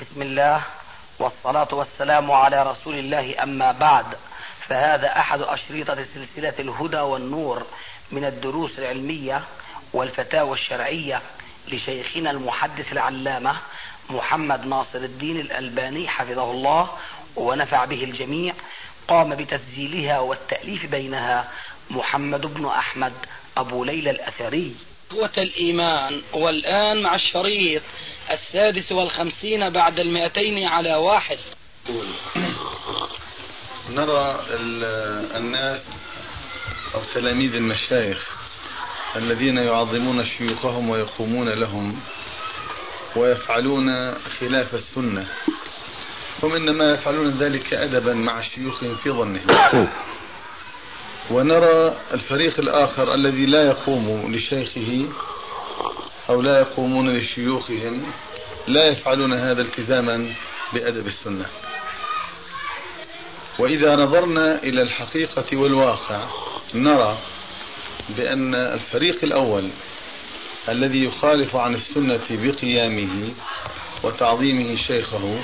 بسم الله والصلاة والسلام على رسول الله، أما بعد، فهذا أحد أشريطة سلسلة الهدى والنور من الدروس العلمية والفتاوى الشرعية لشيخنا المحدث العلامة محمد ناصر الدين الألباني حفظه الله ونفع به الجميع. قام بتسجيلها والتأليف بينها محمد بن أحمد أبو ليلى الأثري. قوة الإيمان. والآن مع الشريط 56 بعد 200 على 1. نرى الناس أو تلاميذ المشايخ الذين يعظمون شيوخهم ويقومون لهم ويفعلون خلاف السنة، هم إنما يفعلون ذلك أدبا مع شيوخهم في ظنهم. ونرى الفريق الآخر الذي لا يقوم لشيخه أو لا يقومون لشيوخهم، لا يفعلون هذا التزاما بأدب السنة. وإذا نظرنا إلى الحقيقة والواقع نرى بأن الفريق الأول الذي يخالف عن السنة بقيامه وتعظيمه شيخه،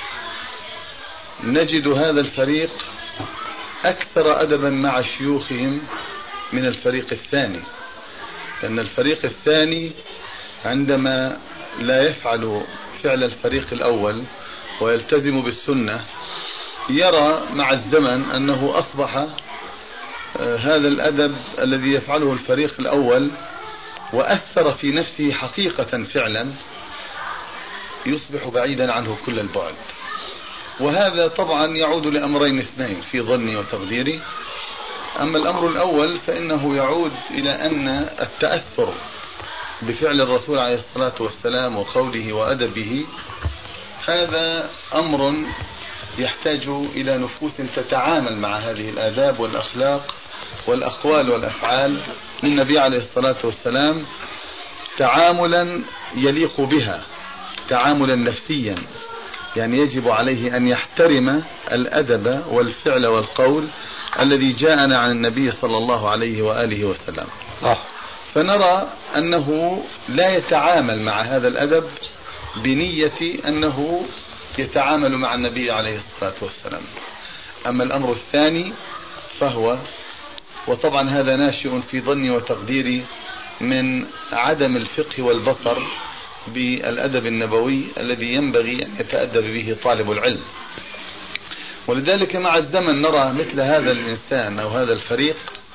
نجد هذا الفريق أكثر أدبا مع شيوخهم من الفريق الثاني، لأن الفريق الثاني عندما لا يفعل فعل الفريق الأول ويلتزم بالسنة يرى مع الزمن أنه أصبح هذا الأدب الذي يفعله الفريق الأول وأثر في نفسه حقيقة فعلا يصبح بعيدا عنه كل البعد. وهذا طبعا يعود لأمرين اثنين في ظني وتقديري. أما الأمر الأول فإنه يعود إلى أن التأثر بفعل الرسول عليه الصلاة والسلام وقوله وأدبه هذا أمر يحتاج إلى نفوس تتعامل مع هذه الآداب والأخلاق والأقوال والأفعال للنبي عليه الصلاة والسلام تعاملا يليق بها، تعاملا نفسيا. يعني يجب عليه أن يحترم الأدب والفعل والقول الذي جاءنا عن النبي صلى الله عليه وآله وسلم. فنرى أنه لا يتعامل مع هذا الأدب بنية أنه يتعامل مع النبي عليه الصلاة والسلام. أما الأمر الثاني فهو، وطبعا هذا ناشئ في ظني وتقديري من عدم الفقه والبصر بالأدب النبوي الذي ينبغي أن يتأدب به طالب العلم. ولذلك مع الزمن نرى مثل هذا الإنسان أو هذا الفريق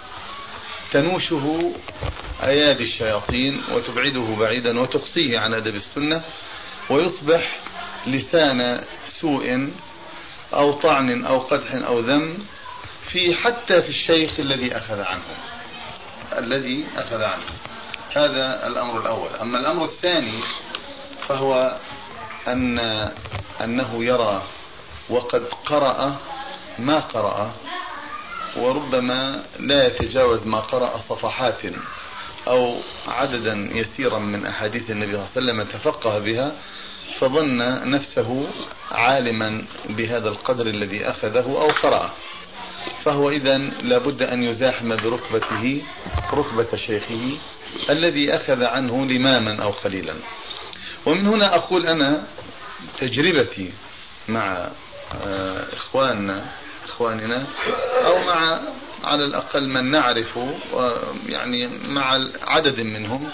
تنوشه أيادي الشياطين وتبعده بعيدا وتقصيه عن أدب السنة، ويصبح لسان سوء أو طعن أو قدح أو ذم حتى في الشيخ الذي أخذ عنه. هذا الأمر الأول. أما الأمر الثاني فهو أنه يرى وقد قرأ ما قرأ، وربما لا يتجاوز ما قرأ صفحات أو عددا يسيرا من أحاديث النبي صلى الله عليه وسلم تفقه بها، فظن نفسه عالما بهذا القدر الذي أخذه أو قرأه. فهو إذن لابد أن يزاحم بركبته ركبة شيخه الذي أخذ عنه لماما أو قليلا. ومن هنا أقول أنا تجربتي مع إخواننا أو مع على الأقل من نعرف، يعني مع عدد منهم،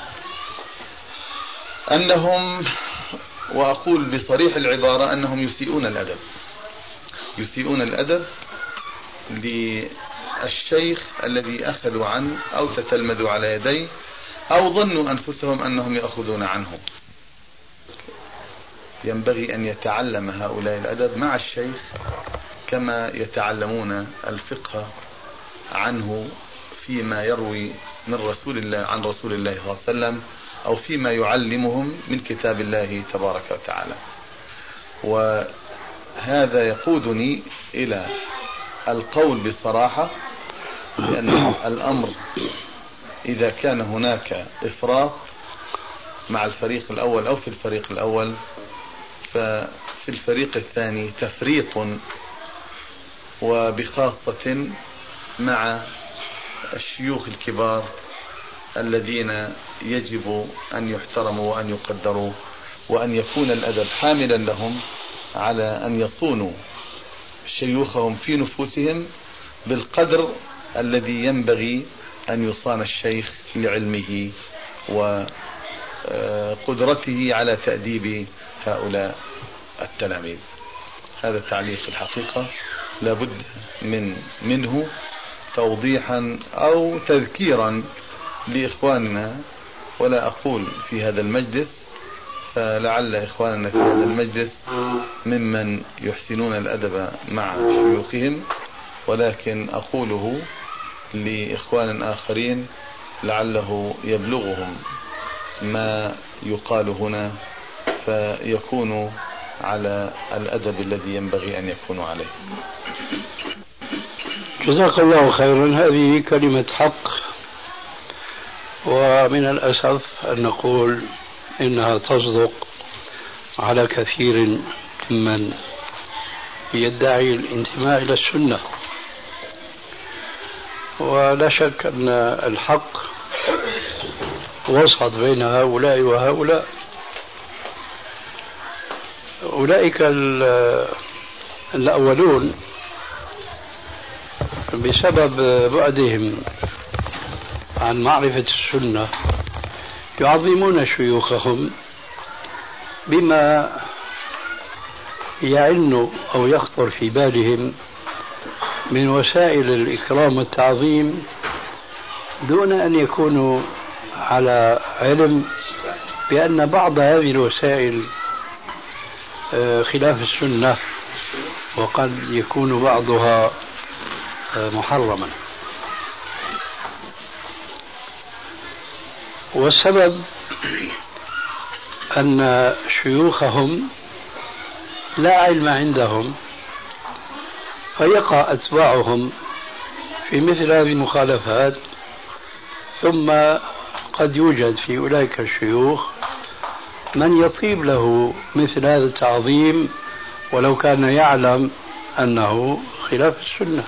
أنهم، وأقول بصريح العبارة، أنهم يسيئون الأدب للشيخ الذي أخذوا عنه أو تتلمذوا على يديه أو ظنوا أنفسهم أنهم يأخذون عنه. ينبغي أن يتعلم هؤلاء الأدب مع الشيخ كما يتعلمون الفقه عنه فيما يروي من رسول الله عن رسول الله صلى الله عليه وسلم أو فيما يعلمهم من كتاب الله تبارك وتعالى. وهذا يقودني إلى القول بصراحة بأن الأمر إذا كان هناك إفراط مع الفريق الأول أو في الفريق الأول، ففي الفريق الثاني تفريط، وبخاصة مع الشيوخ الكبار الذين يجب أن يحترموا وأن يقدروا وأن يكون الأدب حاملا لهم على أن يصونوا شيوخهم في نفوسهم بالقدر الذي ينبغي أن يصان الشيخ لعلمه وقدرته على تأديب هؤلاء التلاميذ. هذا تعليق الحقيقة لابد منه توضيحا أو تذكيرا لإخواننا، ولا أقول في هذا المجلس، فلعل إخواننا في هذا المجلس ممن يحسنون الأدب مع شيوخهم، ولكن أقوله لإخوان آخرين لعله يبلغهم ما يقال هنا فيكونوا على الأدب الذي ينبغي أن يكونوا عليه. جزاك الله خيرا. هذه كلمة حق، ومن الأسف أن نقول إنها تصدق على كثير من يدعي الانتماء إلى السنة، ولا شك أن الحق وسط بين هؤلاء وهؤلاء. أولئك الأولون بسبب بعدهم عن معرفة السنة يعظمون شيوخهم بما يعن أو يخطر في بالهم من وسائل الإكرام والتعظيم، دون أن يكونوا على علم بأن بعض هذه الوسائل خلاف السنة، وقد يكون بعضها محرما. والسبب أن شيوخهم لا علم عندهم، فيقع أتباعهم في مثل هذه المخالفات، ثم قد يوجد في أولئك الشيوخ من يطيب له مثل هذا التعظيم ولو كان يعلم أنه خلاف السنة.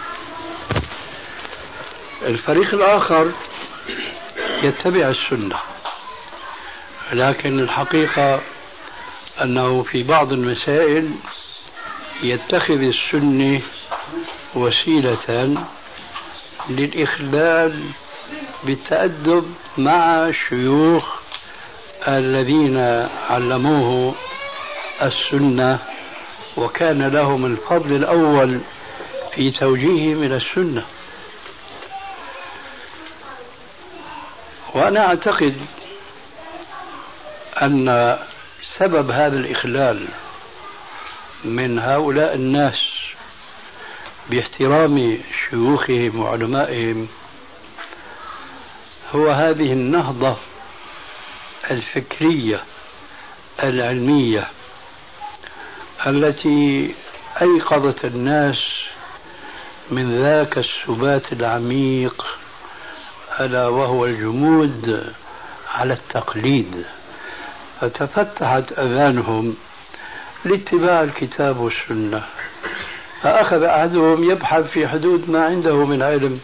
الفريق الآخر يتبع السنة، لكن الحقيقة أنه في بعض المسائل يتخذ السنة وسيلة للإخلال بالتأدب مع الشيوخ الذين علموه السنة، وكان لهم الفضل الأول في توجيههم إلى السنة. وأنا أعتقد أن سبب هذا الإخلال من هؤلاء الناس باحترام شيوخهم وعلمائهم هو هذه النهضة الفكرية العلمية التي أيقظت الناس من ذاك السبات العميق ألا وهو الجمود على التقليد، فتفتحت أذانهم لاتباع الكتاب والسنة. فأخذ أحدهم يبحث في حدود ما عنده من علم،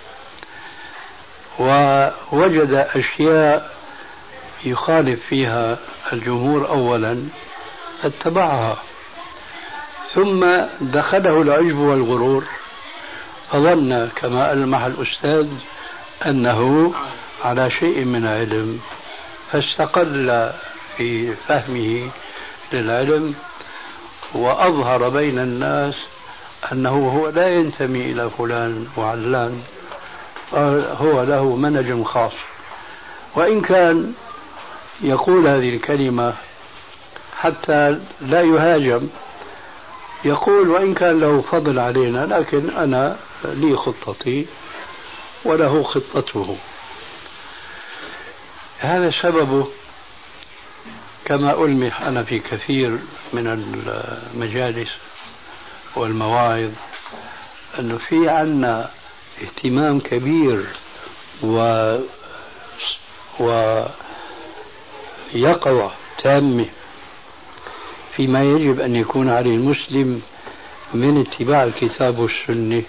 ووجد أشياء يخالف فيها الجمهور أولا فاتبعها، ثم دخله العجب والغرور، فظن كما ألمح الأستاذ أنه على شيء من علم، فاستقل في فهمه للعلم وأظهر بين الناس أنه هو لا ينتمي إلى فلان وعلان، هو له منهج خاص. وإن كان يقول هذه الكلمة حتى لا يهاجم، يقول وإن كان له فضل علينا لكن أنا لي خطتي وله خطته. هذا سببه كما ألمح أنا في كثير من المجالس والمواعظ أنه في عنا اهتمام كبير ويقظة تامة فيما يجب أن يكون عليه المسلم من اتباع الكتاب والسنة،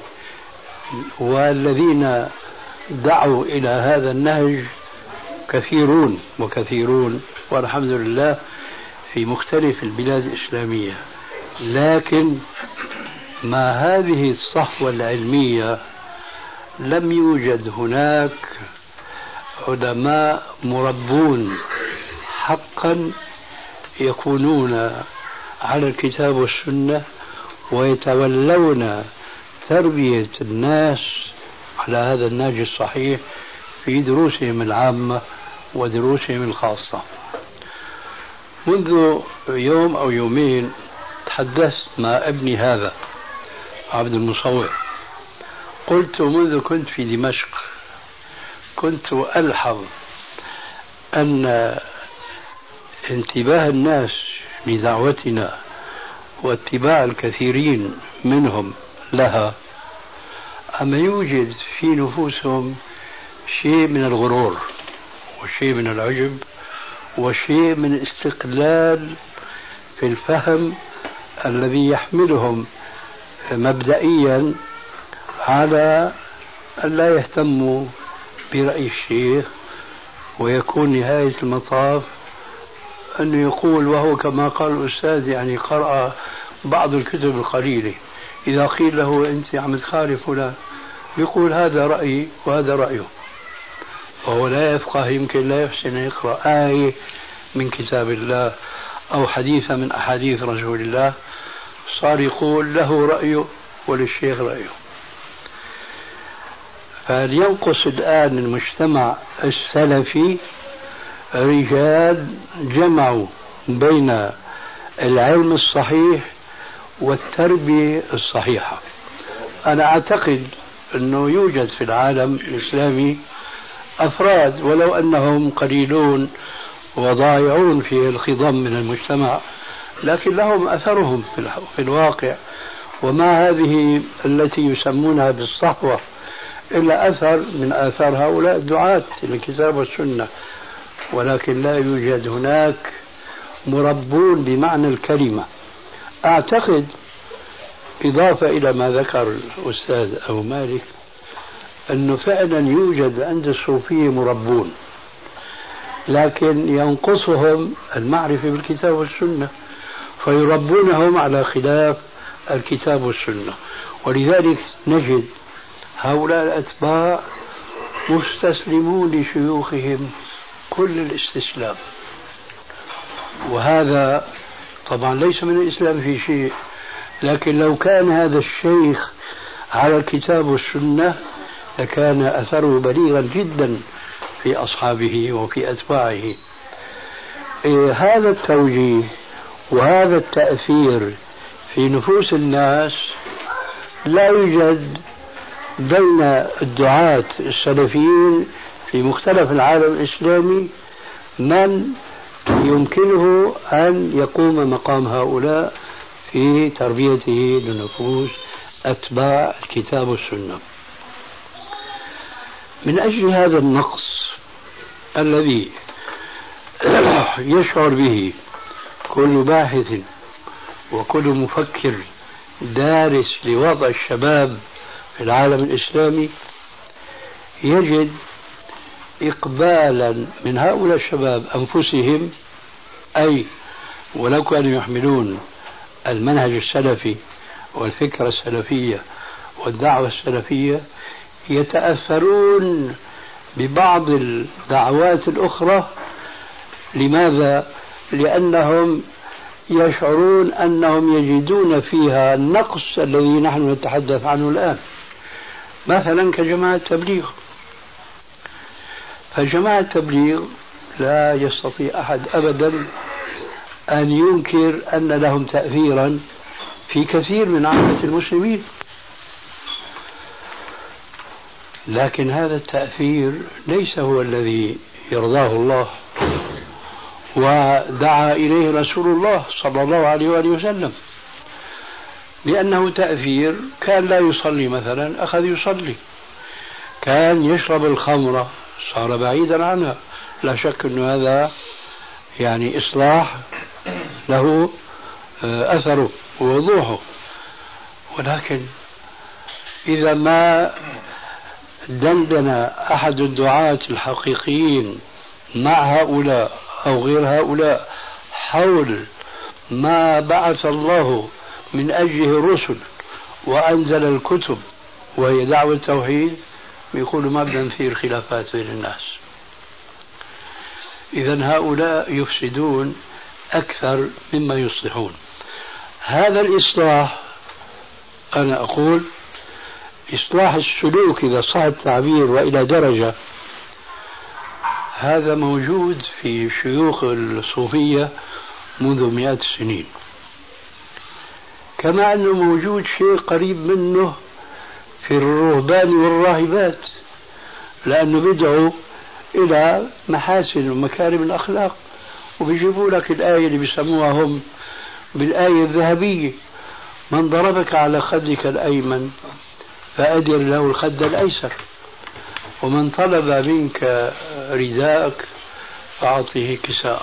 والذين دعوا إلى هذا النهج كثيرون والحمد لله في مختلف البلاد الإسلامية. لكن مع هذه الصحوة العلمية لم يوجد هناك علماء مربون حقا يكونون على الكتاب والسنة ويتولون تربية الناس على هذا النهج الصحيح في دروسهم العامة ودروسهم الخاصة. منذ يوم أو يومين تحدثت مع ابني هذا عبد المصور، قلت منذ كنت في دمشق كنت ألحظ أن انتباه الناس لدعوتنا واتباع الكثيرين منهم لها أما يوجد في نفوسهم شيء من الغرور وشيء من العجب وشيء من استقلال في الفهم الذي يحملهم مبدئيا على أن لا يهتموا برأي الشيخ، ويكون نهاية المطاف أنه يقول وهو كما قال الأستاذ يعني قرأ بعض الكتب القليلة، إذا قيل له أنت عم تخالف فلان يقول هذا رأيي وهذا رأيه، وهو لا يفقه، يمكن لا يحسن يقرأ آية من كتاب الله أو حديث من أحاديث رسول الله صار يقول له رأيه وللشيخ رأيه. فلينقص الآن المجتمع السلفي رجال جمعوا بين العلم الصحيح والتربية الصحيحة. أنا أعتقد أنه يوجد في العالم الإسلامي أفراد ولو أنهم قليلون وضائعون في الخضم من المجتمع، لكن لهم أثرهم في الواقع، وما هذه التي يسمونها بالصحوة إلا أثر من آثار هؤلاء الدعاة للكتاب والسنة، ولكن لا يوجد هناك مربون بمعنى الكلمة. أعتقد إضافة إلى ما ذكر الأستاذ أبو مالك أنه فعلا يوجد عند الصوفية مربون، لكن ينقصهم المعرفة بالكتاب والسنة فيربونهم على خلاف الكتاب والسنة، ولذلك نجد هؤلاء الأتباع مستسلمون لشيوخهم كل الاستسلام، وهذا طبعا ليس من الإسلام في شيء، لكن لو كان هذا الشيخ على الكتاب والسنة لكان أثره بليغا جدا في أصحابه وفي أتباعه. هذا التوجيه وهذا التأثير في نفوس الناس لا يوجد بين الدعاة السلفيين في مختلف العالم الإسلامي من يمكنه أن يقوم مقام هؤلاء في تربيته لنفوس أتباع الكتاب والسنة. من أجل هذا النقص الذي يشعر به كل باحث وكل مفكر دارس لوضع الشباب في العالم الإسلامي، يجد إقبالا من هؤلاء الشباب أنفسهم، أي ولو كانوا يحملون المنهج السلفي والفكرة السلفية والدعوة السلفية، يتأثرون ببعض الدعوات الأخرى. لماذا؟ لأنهم يشعرون أنهم يجدون فيها النقص الذي نحن نتحدث عنه الآن، مثلا كجماعة التبليغ. فجماعة التبليغ لا يستطيع أحد أبدا أن ينكر أن لهم تأثيرا في كثير من عامة المسلمين، لكن هذا التأثير ليس هو الذي يرضاه الله ودعا إليه رسول الله صلى الله عليه وآله وسلم، لأنه تأثير كان لا يصلي مثلا أخذ يصلي، كان يشرب الخمر صار بعيدا عنها، لا شك أن هذا يعني إصلاح له أثره ووضوحه. ولكن إذا ما دندن أحد الدعاة الحقيقيين مع هؤلاء أو غير هؤلاء حول ما بعث الله من أجله الرسل وأنزل الكتب وهي دعوة التوحيد، بيقولوا ما بدنا نثير خلافات بين الناس. إذن هؤلاء يفسدون أكثر مما يصلحون. هذا الإصلاح أنا أقول إصلاح السلوك إذا صح التعبير وإلى درجة، هذا موجود في شيوخ الصوفية منذ مئات السنين، كما أنه موجود شيء قريب منه في الرهبان والراهبات، لأنه بدعوا إلى محاسن ومكارم الأخلاق، وبيجيبوا لك الآية اللي بيسموها هم بالآية الذهبية: من ضربك على خدك الأيمن فأدر له الخد الأيسر، ومن طلب منك رداءك فأعطه كساءك.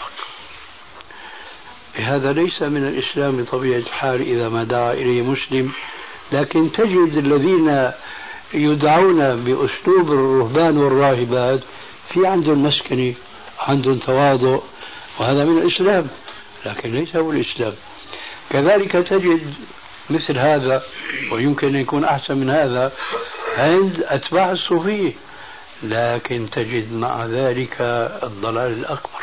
هذا ليس من الإسلام بطبيعة الحال إذا ما دعا إليه مسلم، لكن تجد الذين يدعون بأسلوب الرهبان والراهبات في عندهم مسكنة، عندهم تواضع، وهذا من الإسلام، لكن ليس هو الإسلام. كذلك تجد مثل هذا، ويمكن أن يكون أحسن من هذا، عند أتباع الصوفية، لكن تجد مع ذلك الضلال الأكبر.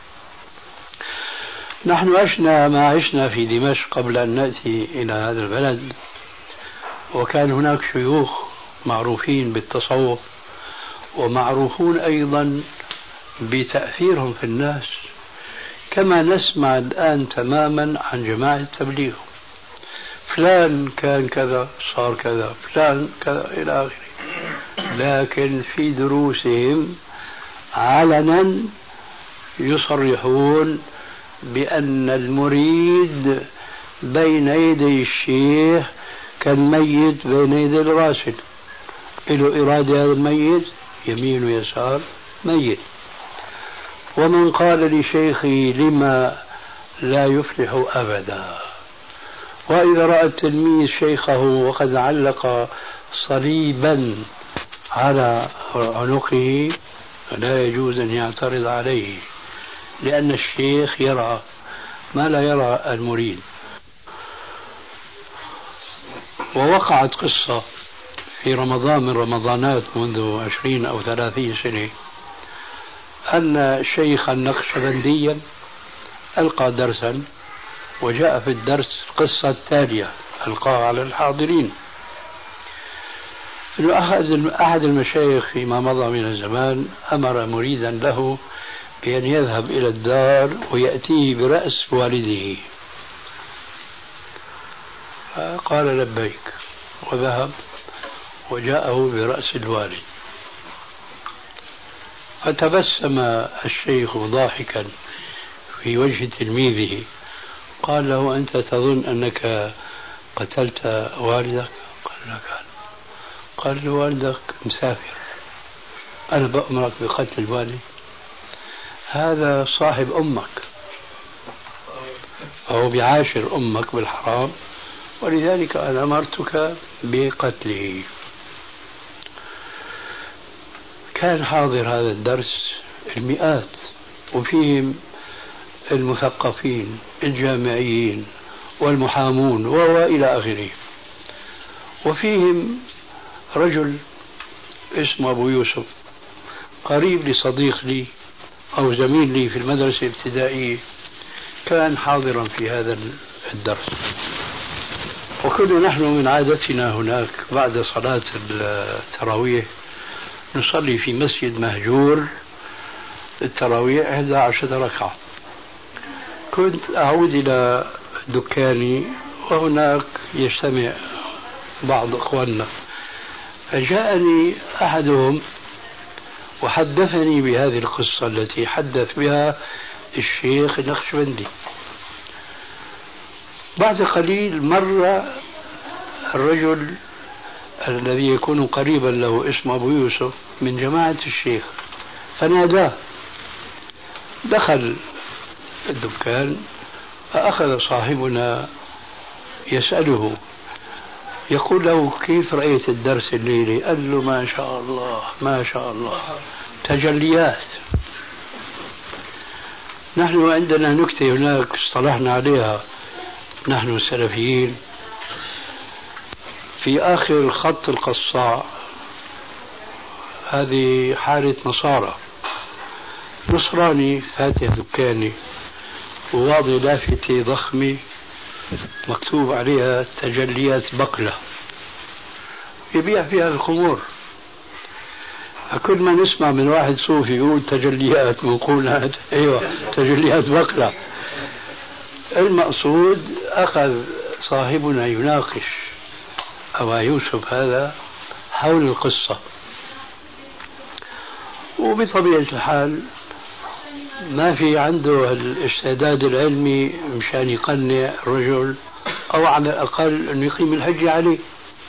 نحن عشنا ما عشنا في دمشق قبل أن نأتي إلى هذا البلد، وكان هناك شيوخ معروفين بالتصوف ومعروفون أيضا بتأثيرهم في الناس، كما نسمع الآن تماما عن جماعة التبليغ: فلان كان كذا صار كذا، فلان كذا إلى آخره. لكن في دروسهم علنا يصرحون بأن المريد بين يدي الشيخ كالميت بين يدي الراشد، له إرادة هذا الميت يمين ويسار ميت. ومن قال لشيخه لما لا يفلح أبدا، وإذا رأى التلميذ شيخه وقد علق صليبا على عنقه لا يجوز أن يعترض عليه، لأن الشيخ يرى ما لا يرى المريد. ووقعت قصة في رمضان من رمضانات منذ 20 أو 30 سنة، أن شيخا نقشبنديا ألقى درسا، وجاء في الدرس القصة التالية ألقاها على الحاضرين: أنه أحد المشايخ فيما مضى من الزمان أمر مريدا له بأن يذهب إلى الدار ويأتيه برأس والده، قال لبيك، وذهب وجاءه برأس الوالد. فتبسم الشيخ ضاحكا في وجه تلميذه، قال له: أنت تظن أنك قتلت والدك؟ قال: لا. قال له: والدك مسافر، أنا بأمرك بقتل الوالد؟ هذا صاحب أمك، فهو بعاشر أمك بالحرام، ولذلك أنا أمرتك بقتله. كان حاضر هذا الدرس المئات، وفيهم المثقفين الجامعيين والمحامون وإلى آخره، وفيهم رجل اسمه أبو يوسف قريب لصديق لي أو زميل لي في المدرسة الابتدائية، كان حاضرا في هذا الدرس. وكنا نحن من عادتنا هناك بعد صلاة التراويح نصلي في مسجد مهجور التراويح 11 ركعة. كنت أعود إلى دكاني وهناك يجتمع بعض أخواننا، فجاءني أحدهم وحدثني بهذه القصة التي حدث بها الشيخ النقشبندي. بعد قليل مر الرجل الذي يكون قريبا له اسمه أبو يوسف من جماعة الشيخ، فناداه، دخل الدكان، فأخذ صاحبنا يسأله، يقول له: كيف رأيت الدرس الليلة؟ قال له: ما شاء الله ما شاء الله، تجليات. نحن عندنا نكتة هناك اصطلحنا عليها نحن السلفيين، في آخر خط القصاع هذه حالة نصارى، نصراني فاتح دكاني وواضع لافتة ضخمة مكتوب عليها تجليات بقلة، يبيع فيها الخمور. كل ما نسمع من واحد صوفي يقول تجليات منقولات، ايوه تجليات بقلة. المقصود أخذ صاحبنا يناقش أبا يوسف هذا حول القصة، وبطبيعة الحال ما في عنده الاستعداد العلمي مشان يقنع الرجل أو على الأقل أن يقيم الحجة عليه.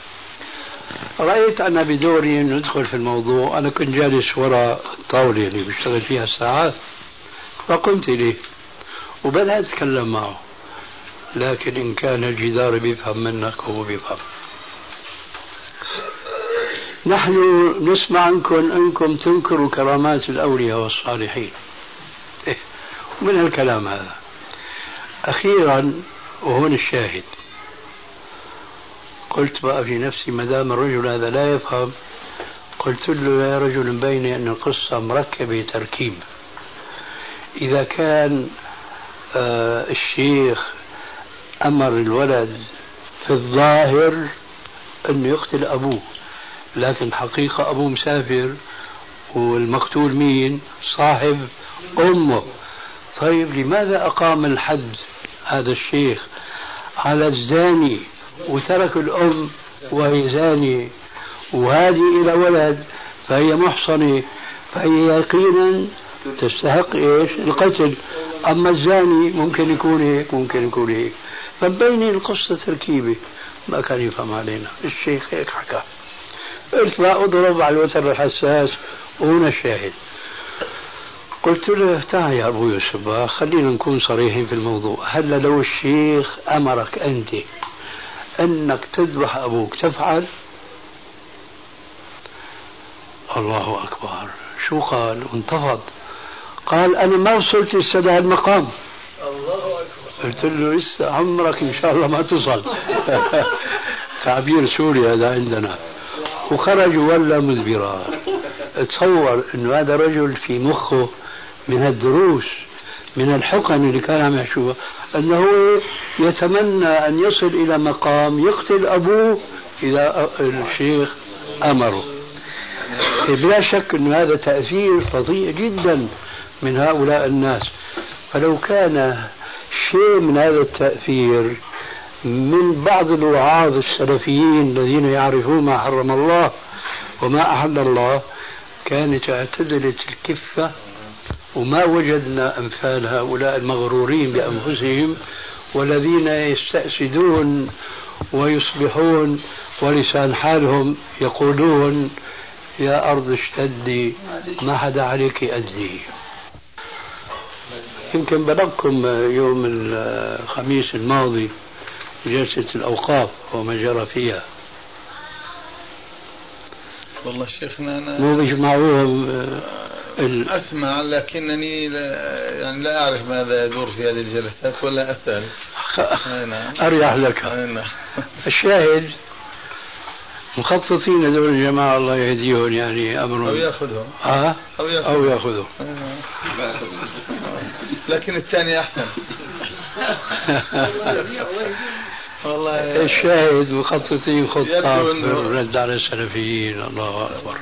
رأيت أنا بدوري أن ندخل في الموضوع. أنا كنت جالس وراء الطاولة اللي بشتغل فيها الساعات، فقمت إليه وبدأت أتكلم معه، لكن إن كان الجدار بيفهم منك هو بيفهم. نحن نسمع عنكم أنكم تنكروا كرامات الأولياء والصالحين، ومن هالكلام هذا أخيرا وهون الشاهد، قلت بقى في نفسي ما دام الرجل هذا لا يفهم، قلت له يا رجل بيني أن القصة مركبة تركيب. إذا كان الشيخ أمر الولد في الظاهر أنه يقتل أبوه، لكن حقيقة أبوه مسافر والمقتول مين؟ صاحب أمه. طيب لماذا أقام الحد هذا الشيخ على الزاني وترك الأم وهي زانية، وهذه إلى ولد فهي محصنة، فهي يقينا تستحق إيش؟ القتل. أما الزاني ممكن يكون هيك ممكن يكون هيك، فبين القصة تركيبة. ما كان يفهم علينا الشيخ هيك حكى. قلت لا أضرب على الوتر الحساس، وهنا الشاهد. قلت له تعال يا أبو يوسف خلينا نكون صريحين في الموضوع. هل لو الشيخ أمرك أنت أنك تذبح أبوك تفعل؟ الله أكبر، شو قال؟ وانتفض، قال أنا ما وصلت لسه لهالمقام. الله أكبر. قلت له لسه عمرك إن شاء الله ما تصل. تعبير سوري هذا عندنا. وخرج ولا مدبرا. تصور أنه هذا رجل في مخه من الدروس من الحقن اللي كان عم يحشوها أنه يتمنى أن يصل إلى مقام يقتل أبوه إذا الشيخ أمره. بلا شك أن هذا تأثير فظيع جدا من هؤلاء الناس. فلو كان شيء من هذا التأثير من بعض الوعاظ السلفيين الذين يعرفون ما حرم الله وما أحل الله كانت اعتدلت الكفة، وما وجدنا أمثال هؤلاء المغرورين بأنفسهم والذين يستأسدون ويصبحون ولسان حالهم يقولون يا أرض اشتدي ما حدا عليك أدي. يمكن بلغكم يوم الخميس الماضي جلسة الأوقاف وما جرى فيها. والله شيخنا أنا مو بيجمعوهم أسمع، لكنني لا أعرف ماذا يدور في هذه الجلسات ولا أسأل. أريح لك. الشاهد مخططين هذول الجماعة الله يهديهم، يعني أمرهم أو يأخذهم أو يأخذهم. لكن الثاني أحسن. والله الشاهد مخططين خطة الرد على السلفيين. الله أكبر.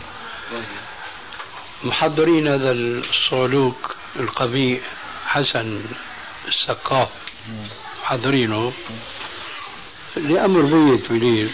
محضرين هذا الصعلوك القبيح حسن السقاف، محضرينه لأمر بيت بليل،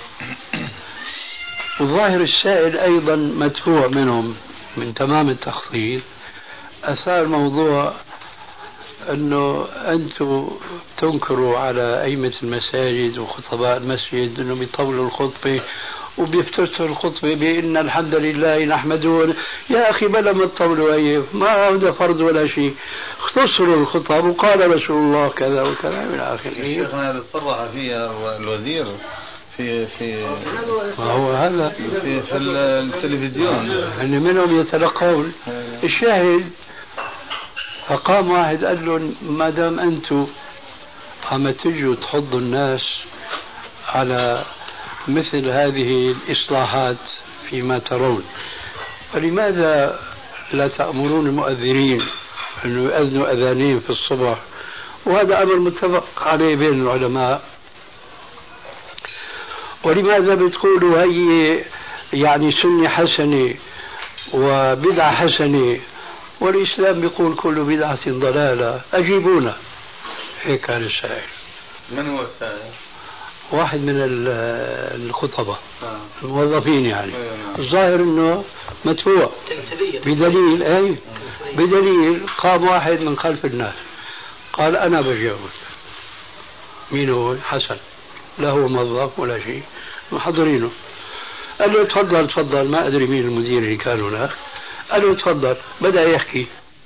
والظاهر السائل أيضا مدفوع منهم من تمام التخطيط. أثار موضوع أنه أنتم تنكروا على أئمة المساجد وخطباء المسجد أنه بيطولوا الخطبة وبيفتتحوا الخطبة بأن الحمد لله نحمده. يا أخي بلا ما تطولوا أيه، ما هذا فرض ولا شيء، اختصروا الخطب وقال رسول الله كذا وكذا من آخره. الشيخ هذا صرح فيها الوزير في ما هو هذا في التلفزيون أن منهم يتلقون. الشاهد فقام واحد قال له ما دام أنتم عم تجوا تحضوا الناس على مثل هذه الإصلاحات فيما ترون، فلماذا لا تأمرون المؤذنين أن يؤذنوا أذانين في الصبح؟ وهذا أمر متفق عليه بين العلماء. ولماذا بتقولوا هي يعني سنة حسنة وبدعة حسنة والإسلام بيقول كل بدعة ضلالة؟ أجيبونا. هيك كان السائل. من هو السائل؟ واحد من الخطبة الموظفين يعني. الظاهر انه مدفوع بدليل بدليل قام واحد من خلف الناس قال انا بجاوب. مين هو؟ حسن، لا هو موظف ولا شيء، محضرينه. قال له تفضل تفضل، ما ادري مين المدير اللي كان هناك. قال له تفضل. بدأ يحكي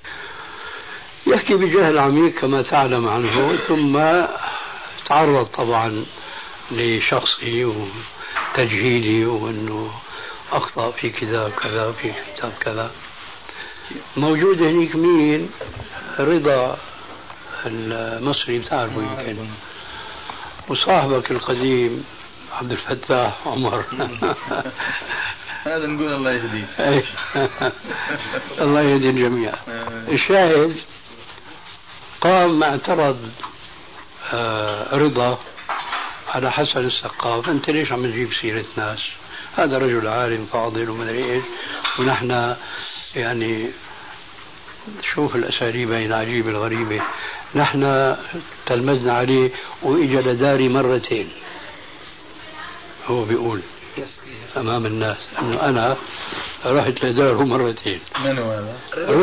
بجهل عميق كما تعلم عنه، ثم تعرض طبعا لشخصي وتجهيلي وأنه أخطأ في كذا وكذا في كتاب كذا. موجود هنيك مين؟ رضا المصري بتعرفه يمكن، وصاحبك القديم عبد الفتاح عمر. هذا نقول الله يهديه. الله يهدي الجميع. الشاهد قام اعترض رضا على حسن السقاف، انت ليش عم تجيب سيرة ناس؟ هذا رجل عالم فاضل ومدري ايش، ونحن يعني شوف الاساليب العجيبة الغريبة، نحن تلمذنا عليه واجا لداري مرتين. هو بيقول امام الناس انه انا رحت لداره مرتين. من هو هذا؟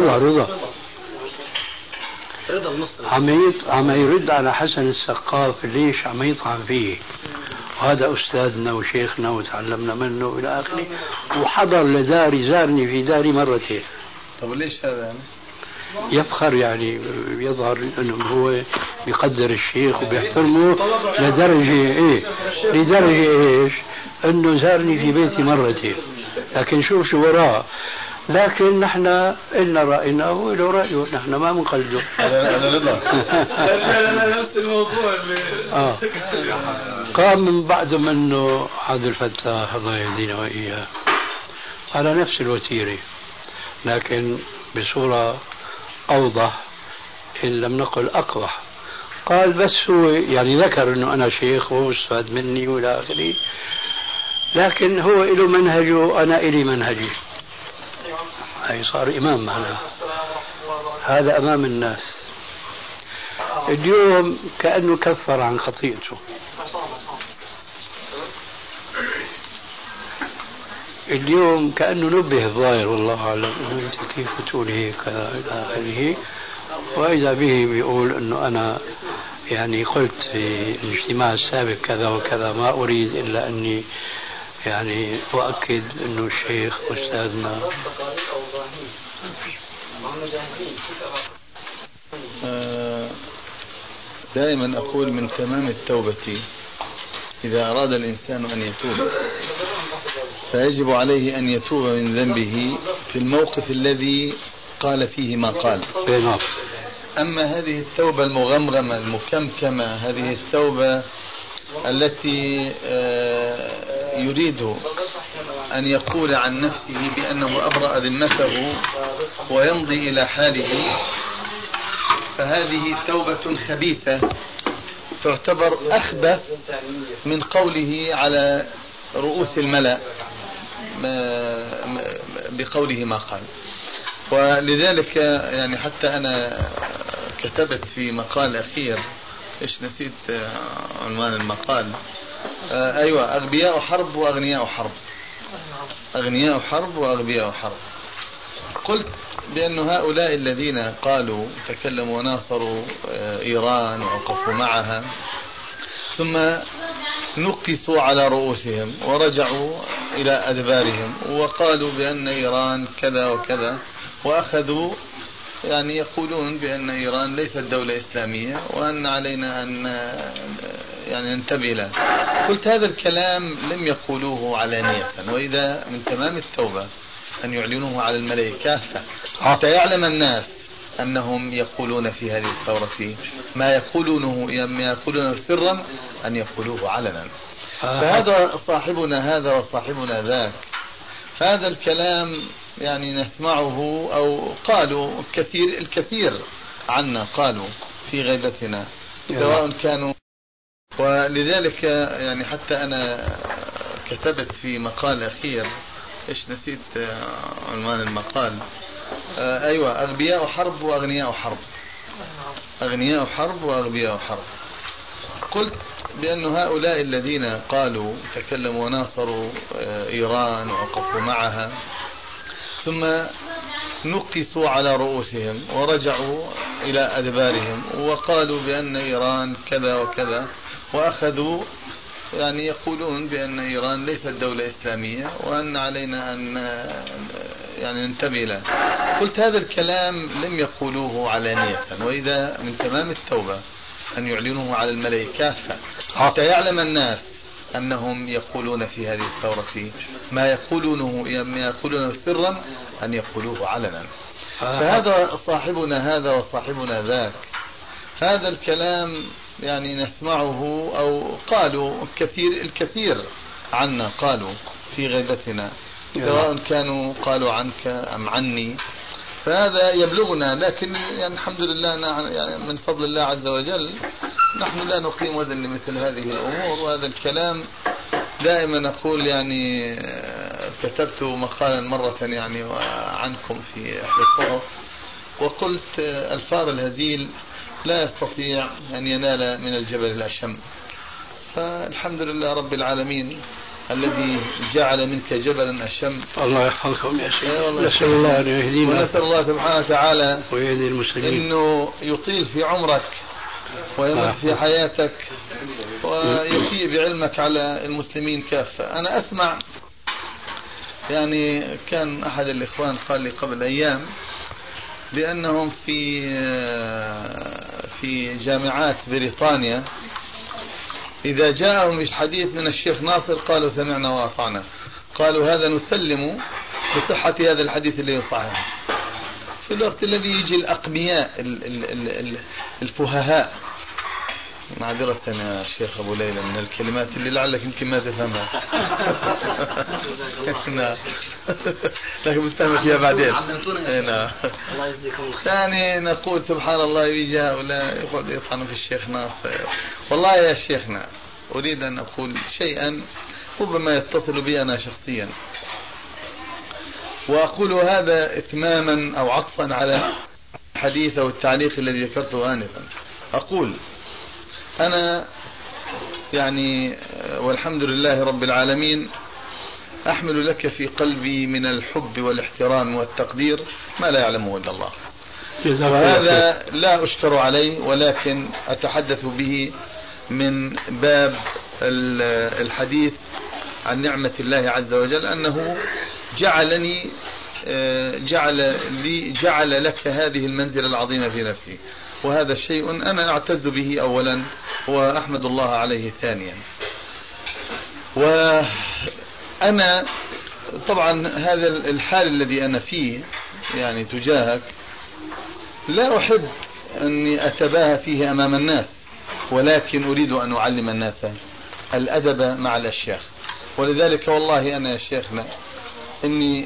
رضا المصري. عم يرد على حسن السقاف ليش عم يطعن فيه، وهذا أستاذنا وشيخنا وتعلمنا منه إلى آخره، وحضر لداري، زارني في داري مرتين. طب ليش هذا يعني؟ يفخر يعني، يظهر أنه هو بيقدر الشيخ وبيحترمه لدرجة إيش أنه زارني في بيتي مرتين. لكن شوف شو وراه. لكن نحن إلنا رأينا وله رأيه، نحن ما بنقلده. هذا رضا. نفس الموضوع قام من بعد منه عبد الفتاح الله يهدينا وإياه على نفس الوتيرة، لكن بصورة أوضح إن لم نقل أقبح. قال بس هو يعني ذكر أنه أنا شيخ واستفاد مني وإلى آخره، لكن هو له منهجه أنا إلي منهجي. هي صار إمام معنا، هذا أمام الناس. اليوم كأنه كفر عن خطيئته. اليوم كأنه نبه الظاهر والله أعلم أنه أنت كيف تقول هيك كذا إلى آخره، وإذا به بيقول أنه أنا يعني قلت في الاجتماع السابق كذا وكذا، ما أريد إلا أني يعني أؤكد أنه الشيخ أستاذنا. دائما أقول من تمام التوبة إذا أراد الإنسان أن يتوب فيجب عليه أن يتوب من ذنبه في الموقف الذي قال فيه ما قال. أما هذه التوبة المغمغمة المكمكمة، هذه التوبة التي يريد أن يقول عن نفسه بأنه أبرأ ذمته ويمضي إلى حاله، فهذه توبة خبيثة تعتبر أخبث من قوله على رؤوس الملأ بقوله ما قال. ولذلك يعني حتى أنا كتبت في مقال أخير، إيش نسيت عنوان المقال، أيوة، أغبياء حرب وأغنياء حرب، أغنياء حرب وأغبياء حرب. قلت بأن هؤلاء الذين قالوا تكلموا وناصروا إيران ووقفوا معها ثم نكسوا على رؤوسهم ورجعوا إلى أدبارهم وقالوا بأن إيران كذا وكذا، وأخذوا يعني يقولون بأن إيران ليست دولة إسلامية وأن علينا أن يعني ننتبه له. قلت هذا الكلام لم يقولوه علانية، وإذا من تمام التوبة أن يعلنوه على الملأ كافة حتى يعلم الناس أنهم يقولون في هذه الثورة ما يقولونه سرا أن يقولوه علنا. فهذا صاحبنا هذا وصاحبنا ذاك، هذا الكلام يعني نسمعه أو قالوا الكثير عنا قالوا في غيبتنا سواء كانوا. ولذلك يعني حتى أنا كتبت في مقال أخير، إيش نسيت عنوان المقال، أيوة، أغبياء حرب وأغنياء حرب، أغنياء حرب وأغبياء حرب. قلت بأن هؤلاء الذين قالوا تكلموا وناصروا إيران ووقفوا معها ثم نقصوا على رؤوسهم ورجعوا إلى أدبارهم وقالوا بأن إيران كذا وكذا، وأخذوا يعني يقولون بأن إيران ليست دولة إسلامية وأن علينا أن يعني ننتبه له. قلت هذا الكلام لم يقولوه علانية، وإذا من تمام التوبة أن يعلنوه على الملأ كافة حتى يعلم الناس أنهم يقولون في هذه الثورة ما يقولونه سرا أن يقولوه علنا. فهذا صاحبنا هذا وصاحبنا ذاك، هذا الكلام يعني نسمعه أو قالوا الكثير عنا قالوا في غيبتنا سواء كانوا قالوا عنك أم عني، فهذا يبلغنا. لكن يعني الحمد لله يعني من فضل الله عز وجل نحن لا نقيم وزن لمثل هذه الأمور. وهذا الكلام دائما أقول، يعني كتبت مقالا مرة يعني عنكم في إحدى الصحف وقلت الفار الهزيل لا يستطيع أن ينال من الجبل الأشم. فالحمد لله رب العالمين الذي جعل منك جبلا أشم. الله يحفظكم يا شيخ. نسأل الله أن يهدينا، ونسأل الله سبحانه وتعالى ويهدي المسلمين، إنه يطيل في عمرك ويمد في حياتك ويفيء بعلمك على المسلمين كافة. أنا أسمع يعني كان أحد الإخوان قال لي قبل أيام بأنهم في جامعات بريطانيا إذا جاءهم الحديث من الشيخ ناصر قالوا سمعنا وأطعنا، قالوا هذا نسلم بصحة هذا الحديث اللي يصحح. في الوقت الذي يجي الأقنياء الفههاء، معذرة يا شيخ أبو ليلى من الكلمات اللي لعلك يمكن ما تفهمها لكن بتفهم فيها بعدين. الله يجزيكم خير. ثاني نقول سبحان الله يجي هؤلاء يقعدوا يطعنوا في الشيخ ناصر. والله يا شيخنا أريد أن أقول شيئا ربما يتصل بي أنا شخصيا، وأقول هذا إتماما أو عطفا على الحديث أو التعليق الذي ذكرته آنفا. أقول أنا يعني والحمد لله رب العالمين أحمل لك في قلبي من الحب والاحترام والتقدير ما لا يعلمه إلا الله، وهذا لا أشكر عليه، ولكن أتحدث به من باب الحديث عن نعمة الله عز وجل، أنه جعل لك هذه المنزلة العظيمة في نفسي، وهذا الشيء أنا أعتز به أولا وأحمد الله عليه ثانيا. وأنا طبعا هذا الحال الذي أنا فيه يعني تجاهك لا أحب أني أتباهى فيه أمام الناس، ولكن أريد أن أعلم الناس الأدب مع الأشياخ. ولذلك والله أنا يا شيخنا إني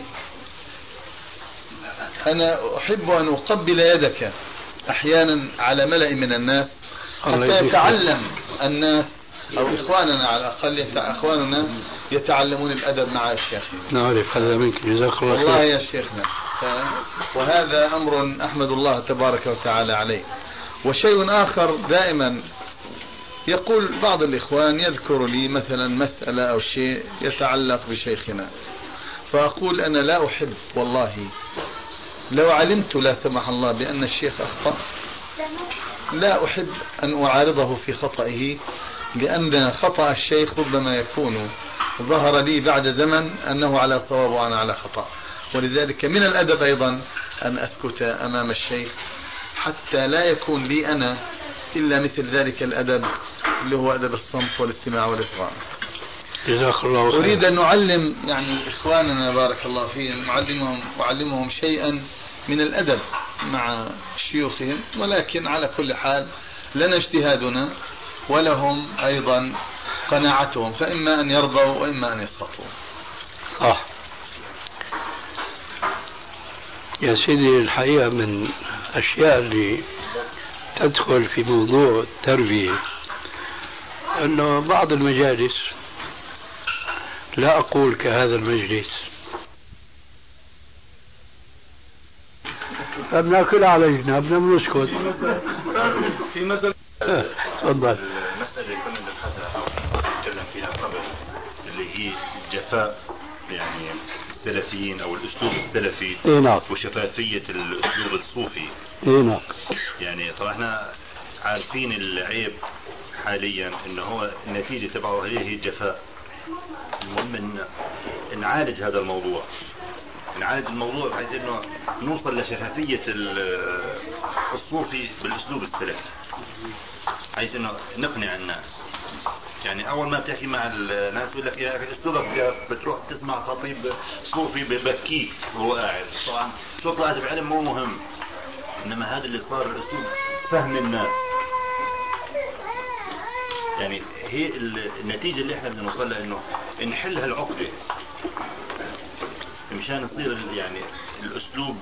أنا أحب أن أقبل يدك أحيانا على ملأ من الناس حتى يتعلم الناس أو إخواننا على الأقل إخواننا يتعلمون الأدب مع الشيخ. نعرف هذا منك، جزاك الله خير. والله يا شيخنا وهذا أمر أحمد الله تبارك وتعالى عليه. وشيء آخر دائما يقول بعض الإخوان يذكر لي مثلا مسألة أو شيء يتعلق بشيخنا، فأقول أنا لا أحب والله لو علمت لا سمح الله بأن الشيخ أخطأ لا أحب أن أعارضه في خطئه، لأن خطأ الشيخ ربما يكون ظهر لي بعد زمن أنه على صواب وأنا على خطأ. ولذلك من الأدب أيضا أن أسكت أمام الشيخ حتى لا يكون لي أنا إلا مثل ذلك الأدب اللي هو أدب الصمت والاستماع والإصغاء. جزاك الله خير. أريد أن نعلم يعني إخواننا بارك الله فيهم، أعلمهم شيئا من الأدب مع شيوخهم، ولكن على كل حال لنا اجتهادنا ولهم أيضا قناعتهم، فإما أن يرضوا وإما أن يسخطوا. صح يا سيدي. الحقيقة من الأشياء اللي تدخل في موضوع التربية أنه بعض المجالس، لا أقول كهذا المجلس، بناكل على جنابنا بنسكت. في مثل تفضل. المسألة اللي كنا نتكلم فيها قبل اللي هي الجفاء يعني السلفيين أو الأسلوب السلفي وشفافية الأسلوب الصوفي. نعم. يعني طبعا احنا عارفين العيب حاليا انه هو النتيجة تبعه هي الجفاء. المهم ان نعالج هذا الموضوع، نعالج الموضوع بحيث انه نوصل لشفافية الصوفي بالاسلوب السلفي، بحيث انه نقنع الناس. يعني اول ما بتحكي مع الناس يقول لك يا اخي اسلوبك، بتروح تسمع خطيب صوفي ببكيك وهو قاعد. طبعا شو طلعت بعلم مو مهم، انما هذا اللي صار الاسلوب فهم الناس. يعني هي النتيجة اللي احنا بدنا نوصل لها انه نحل هالعقدة مشان يصير يعني الاسلوب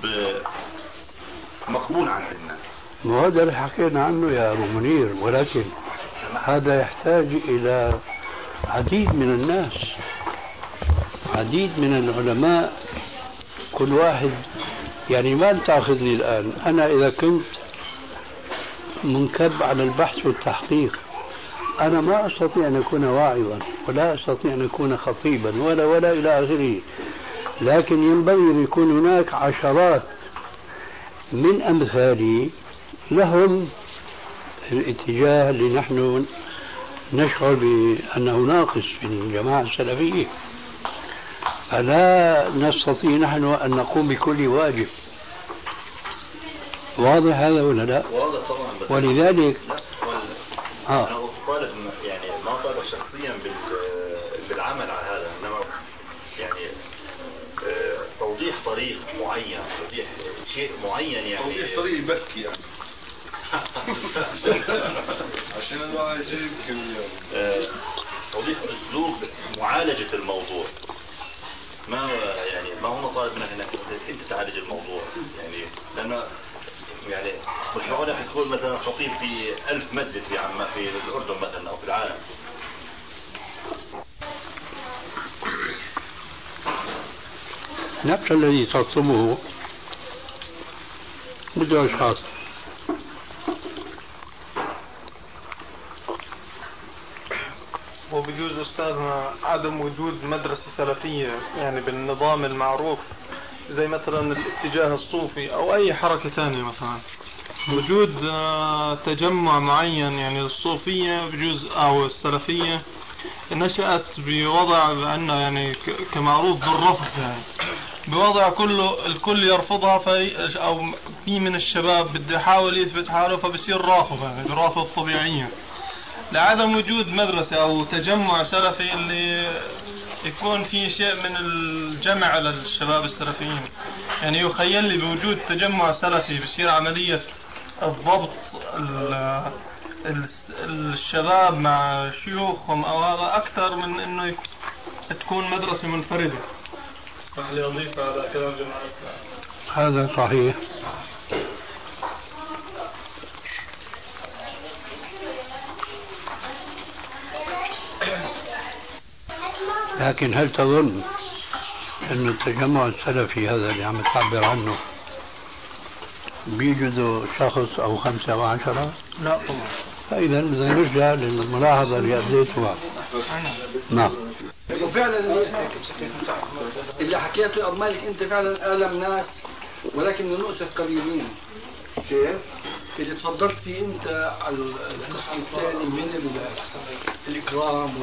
مقبول عند الناس. وهذا اللي حكينا عنه يا أبو منير، ولكن هذا يحتاج إلى عديد من الناس، عديد من العلماء، كل واحد. يعني ما تأخذني الآن أنا إذا كنت منكب على البحث والتحقيق، أنا ما أستطيع أن أكون واعظا ولا أستطيع أن أكون خطيبا ولا إلى آخره، لكن ينبغي أن يكون هناك عشرات من أمثالي لهم الاتجاه اللي نحن نشعر بأنه ناقص في الجماعة السلفية، فلا نستطيع نحن أن نقوم بكل واجب. واضح هذا ولا لا؟ واضح طبعا. ولذلك أنا أطالب يعني ما طالب شخصيا بالعمل على هذا، إنما يعني توضيح طريق معين، توضيح شيء معين، يعني توضيح طريق يبكي يعني عشان الواحد يمكن توضيح أسلوب معالجة الموضوع. ما يعني ما هو مطالب منك انك انت تعالج الموضوع، يعني لانه يعني مش معقول تكون مثلا خطيب في 1000 مسجد في الاردن مثلا او في العالم. نفس الذي تطلبه بده اشخاص. وبجوز أستاذنا عدم وجود مدرسة سلفية يعني بالنظام المعروف، زي مثلا الاتجاه الصوفي أو أي حركة ثانية، مثلا وجود تجمع معين يعني الصوفية بجوز أو السلفية نشأت بوضع بأنه يعني كمعروف بالرفض، يعني بوضع الكل يرفضها، أو في من الشباب بده يحاول يثبت حاله فبصير رافض، يعني برافض طبيعية، لعدم وجود مدرسة أو تجمع سلفي اللي يكون في شيء من الجمع للشباب السلفيين. يعني يخيل لي بوجود تجمع سلفي بصير عملية الضبط الشباب مع شيوخهم أو هذا أكثر من إنه تكون مدرسة منفردة. خلي أضيف على كلام جماعة. هذا صحيح. لكن هل تظن أن التجمع السلفي هذا اللي عم تعبر عنه بيوجد شخص أو 5 أو 10؟ لا طبعا. فإذا نرجع للملاحظة اللي أبديتها. نعم. وفعلا اللي حكيته يا أبو مالك أنت فعلا ألم ناس، ولكن من نؤسف قليلين. كيف؟ اللي تفضلت فيه أنت على القسم الثاني من الإكرام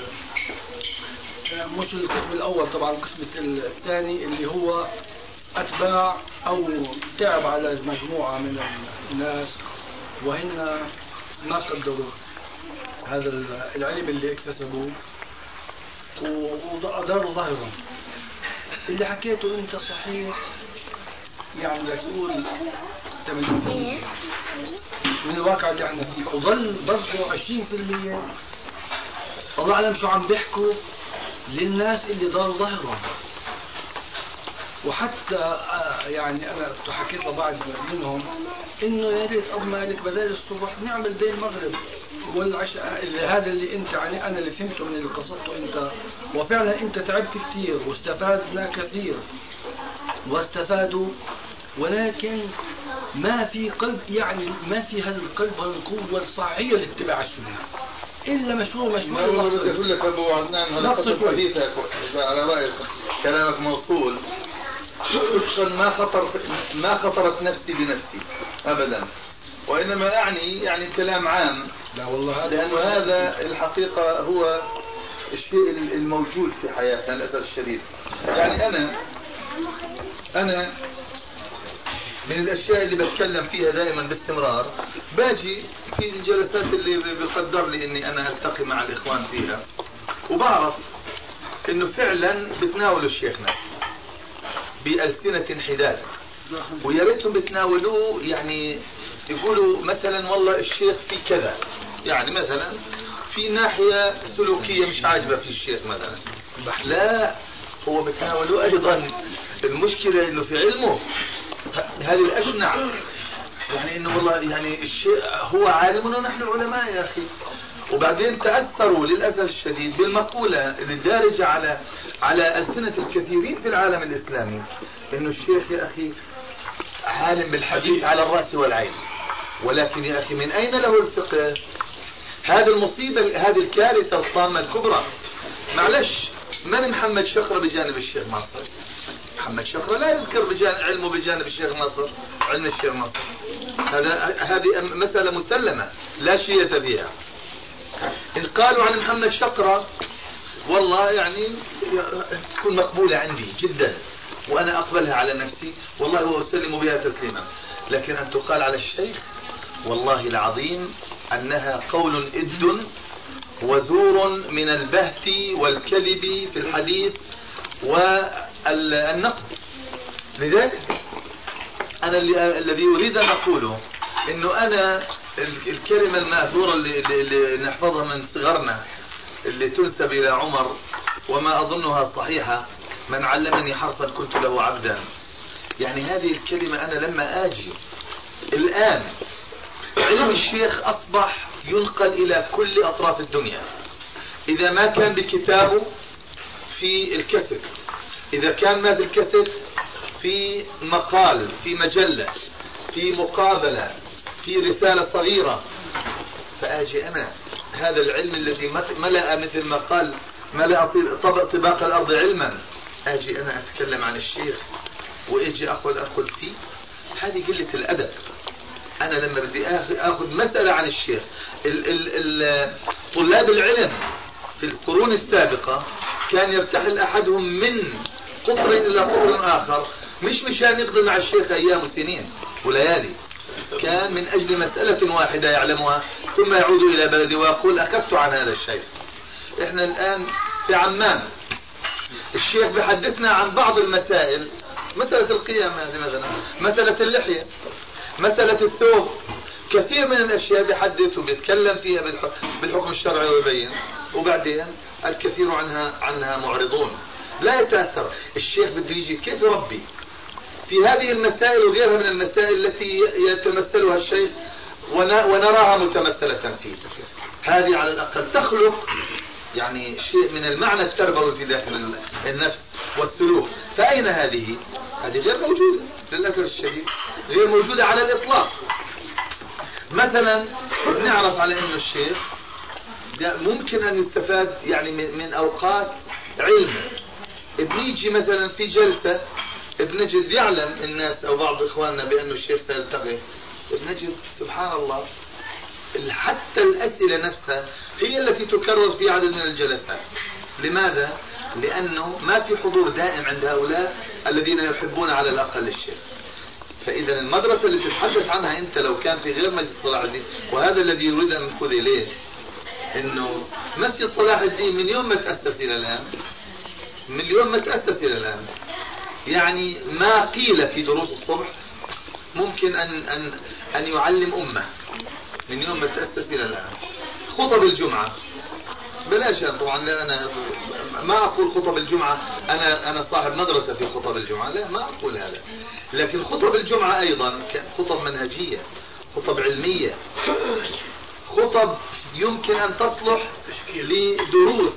مش القسم الأول طبعا، القسم الثاني اللي هو أتباع أو تعب على مجموعة من الناس وهن ما قدروا هذا العلم اللي اكتسبوه وأداروا ظاهرهم. اللي حكيته أنت صحيح يعني يقول 80% من الواقع اللي احنا فيه، وظل برضه 20% الله أعلم شو عم بيحكوا للناس اللي ضل ظهرهم. وحتى يعني انا حكيت لبعض منهم انه يا ريت قبل ما لك بدال الصبح نعمل بين المغرب والعشاء، هذا اللي انت يعني انا اللي فهمته من اللي قصدته انت، وفعلا انت تعبت كثير واستفادنا كثير واستفادوا، ولكن ما في قلب، يعني ما في هذا القلب والقوه الصحيه لاتباع السنه الا مشروع اقول لك ابو عدنان هذا حديثك على رايك كلامك موصول. ما خطرت نفسي بنفسي ابدا، وانما يعني كلام عام. لا والله لانه هذا الحقيقه هو الشيء الموجود في حياتنا للاسف الشديد. يعني انا من الاشياء اللي بتكلم فيها دائما باستمرار، باجي في الجلسات اللي بيقدر لي اني انا التقي مع الاخوان فيها، وبعرف انه فعلا بتناولوا شيخنا بألسنة حداد، ويا ريتهم بتناولوه يعني يقولوا مثلا والله الشيخ في كذا، يعني مثلا في ناحية سلوكية مش عاجبة في الشيخ مثلا، لا هو بتناولوه ايضا المشكلة انه في علمه هذه الاشنع، يعني انه والله يعني الشيء هو عالم ونحن علماء يا اخي. وبعدين تأثروا للأسف الشديد بالمقولة اللي دارجة على ألسنة الكثيرين في العالم الإسلامي، إنه الشيخ يا أخي عالم بالحديث على الرأس والعين، ولكن يا أخي من أين له الفقه؟ هذه المصيبة، هذه الكارثة الطامة الكبرى. معلش، من محمد شقرة بجانب الشيخ ناصر؟ محمد شقرة لا يذكر علمه بجانب الشيخ ناصر، علم الشيخ ناصر هذه مسألة مسلمة لا شيء فيها. إن قالوا عن محمد شقرة والله يعني تكون مقبولة عندي جدا وأنا أقبلها على نفسي والله وأسلم بها تسليما، لكن أن تقال على الشيخ والله العظيم أنها قول إد وزور من البهت والكذب في الحديث والنقد. لذلك أنا الذي أريد أن أقوله إنه أنا الكلمة المأثورة اللي نحفظها من صغرنا اللي تنسب إلى عمر وما أظنها صحيحة، من علمني حرفا كنت له عبدا. يعني هذه الكلمة أنا لما آجي الآن علم الشيخ أصبح ينقل إلى كل أطراف الدنيا، إذا ما كان بكتابه في الكسر، إذا كان ما في الكسر في مقال، في مجلة، في مقابلة، في رسالة صغيرة. فأجي أنا هذا العلم الذي ملأ مثل ما قال ملأ طباق الأرض علما، أجي أنا أتكلم عن الشيخ وإجي أقول فيه، هذه قلة الأدب. أنا لما بدي أخذ مسألة عن الشيخ، طلاب العلم في القرون السابقة كان يرتحل أحدهم من قطر إلى قطر آخر مش مشان يقضي مع الشيخ أيام وسنين وليالي، كان من أجل مسألة واحدة يعلمها ثم يعود إلى بلده ويقول أخذت عن هذا الشيخ. إحنا الآن في عمان الشيخ بحدثنا عن بعض المسائل، مسألة القيام هذه مثلا، مسألة اللحية، مسألة الثوب، كثير من الأشياء بيحدث وبيتكلم فيها بالحكم الشرعي ويبين، وبعدين الكثير عنها معرضون لا يتأثر. الشيخ بده يجي كيف يربي في هذه المسائل وغيرها من المسائل التي يتمثلها الشيخ ونراها متمثلة فيه. هذه على الأقل تخلق يعني شيء من المعنى التربوي في داخل النفس والسلوك. فأين هذه؟ هذه غير موجودة للأسف الشديد، غير موجودة على الإطلاق. مثلا نعرف على أن الشيخ ممكن أن يستفاد يعني من أوقات علم. بنيجي مثلا في جلسة بنجد يعلم الناس أو بعض إخواننا بأن الشيخ سيلتقي، بنجد سبحان الله حتى الأسئلة نفسها هي التي تكرر في عدد من الجلسات. لماذا؟ لأنه ما في حضور دائم عند هؤلاء الذين يحبون على الأقل الشيخ. فإذا المدرسة اللي تتحدث عنها أنت لو كان في غير مسجد صلاح الدين، وهذا الذي يريد أن نأخذ إليه، إنه مسجد صلاح الدين من يوم ما تأسس إلى الآن، من يوم ما تأسس إلى الآن يعني ما قيل في دروس الصبح ممكن أن يعلم أمة من يوم ما تأسس إلى الآن. خطب الجمعة بلاش، طبعا لا، أنا ما أقول خطب الجمعة أنا صاحب مدرسة في خطب الجمعة، لا ما أقول هذا، لكن خطب الجمعة أيضا خطب منهجية، خطب علمية، خطب يمكن أن تصلح لدروس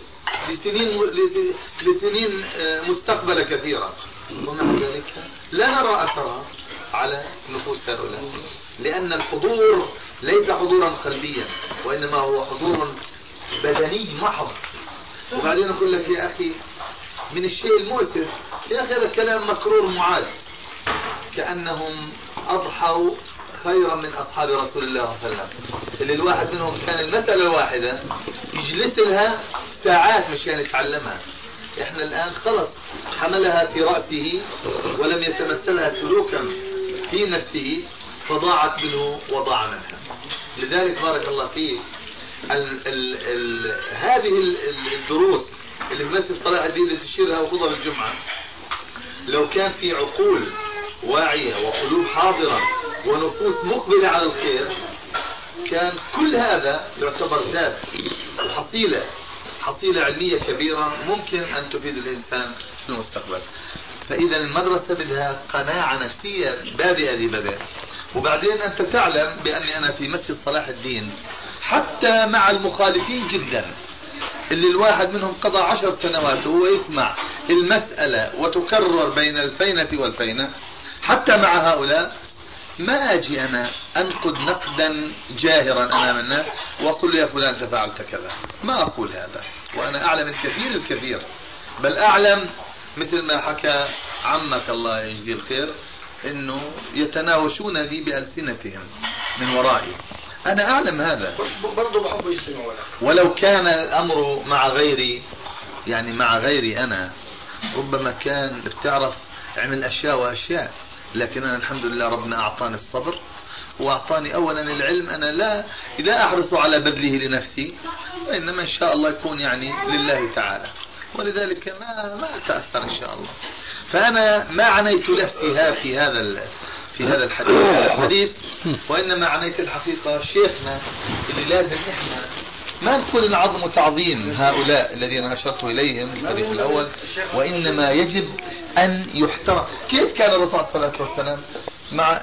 لسنين مستقبلة كثيرة، ومع ذلك لا نرى أثرها على نفوس هؤلاء، لأن الحضور ليس حضورا قلبيا، وإنما هو حضور بدني محض. وبعدين أقول لك يا أخي من الشيء المؤسف، يا أخي هذا الكلام مكرور معاد، كأنهم أضحوا خيرا من أصحاب رسول الله صلى الله عليه وسلم، اللي الواحد منهم كان المسألة الواحدة يجلس لها ساعات مشان يتعلمها. احنا الآن خلص حملها في رأسه ولم يتمثلها سلوكا في نفسه، فضاعت منه وضاع منها. لذلك بارك الله فيك هذه الدروس اللي في مسجد صلاح الدين اللي تشيرها وخطب الجمعة، لو كان في عقول واعية وقلوب حاضرة ونفوس مقبلة على الخير، كان كل هذا يعتبر ذات وحصيلة علمية كبيرة ممكن أن تفيد الإنسان في المستقبل. فإذا المدرسة بدها قناعة نفسية بادئة لبدء. وبعدين أنت تعلم بأني أنا في مسجد صلاح الدين حتى مع المخالفين جدا، اللي الواحد منهم قضى 10 سنوات وهو يسمع المسألة وتكرر بين الفينة والفينة، حتى مع هؤلاء ما أجي أنا أنقد نقدا جاهرا أمام الناس وأقول يا فلان أنت فعلت كذا، ما أقول هذا، وأنا أعلم الكثير، بل أعلم مثل ما حكى عمك الله يجزيه الخير إنه يتناوشون لي بألسنتهم من ورائي، أنا أعلم هذا برضو بحب يسمعوا. ولو كان الأمر مع غيري، يعني مع غيري أنا ربما كان بتعرف عمل أشياء وأشياء، لكن أنا الحمد لله ربنا أعطاني الصبر وأعطاني أولا العلم. أنا لا أحرص على بذله لنفسي، وإنما إن شاء الله يكون يعني لله تعالى، ولذلك ما أتأثر إن شاء الله. فأنا ما عنيت نفسي في هذا الحديث، وإنما عنيت الحقيقة شيخنا اللي لازم إحنا ما نقول نعظم تعظيم هؤلاء الذين أشرت إليهم في الحديث الأول، وإنما يجب أن يحترم. كيف كان الرسول صلى الله عليه وسلم مع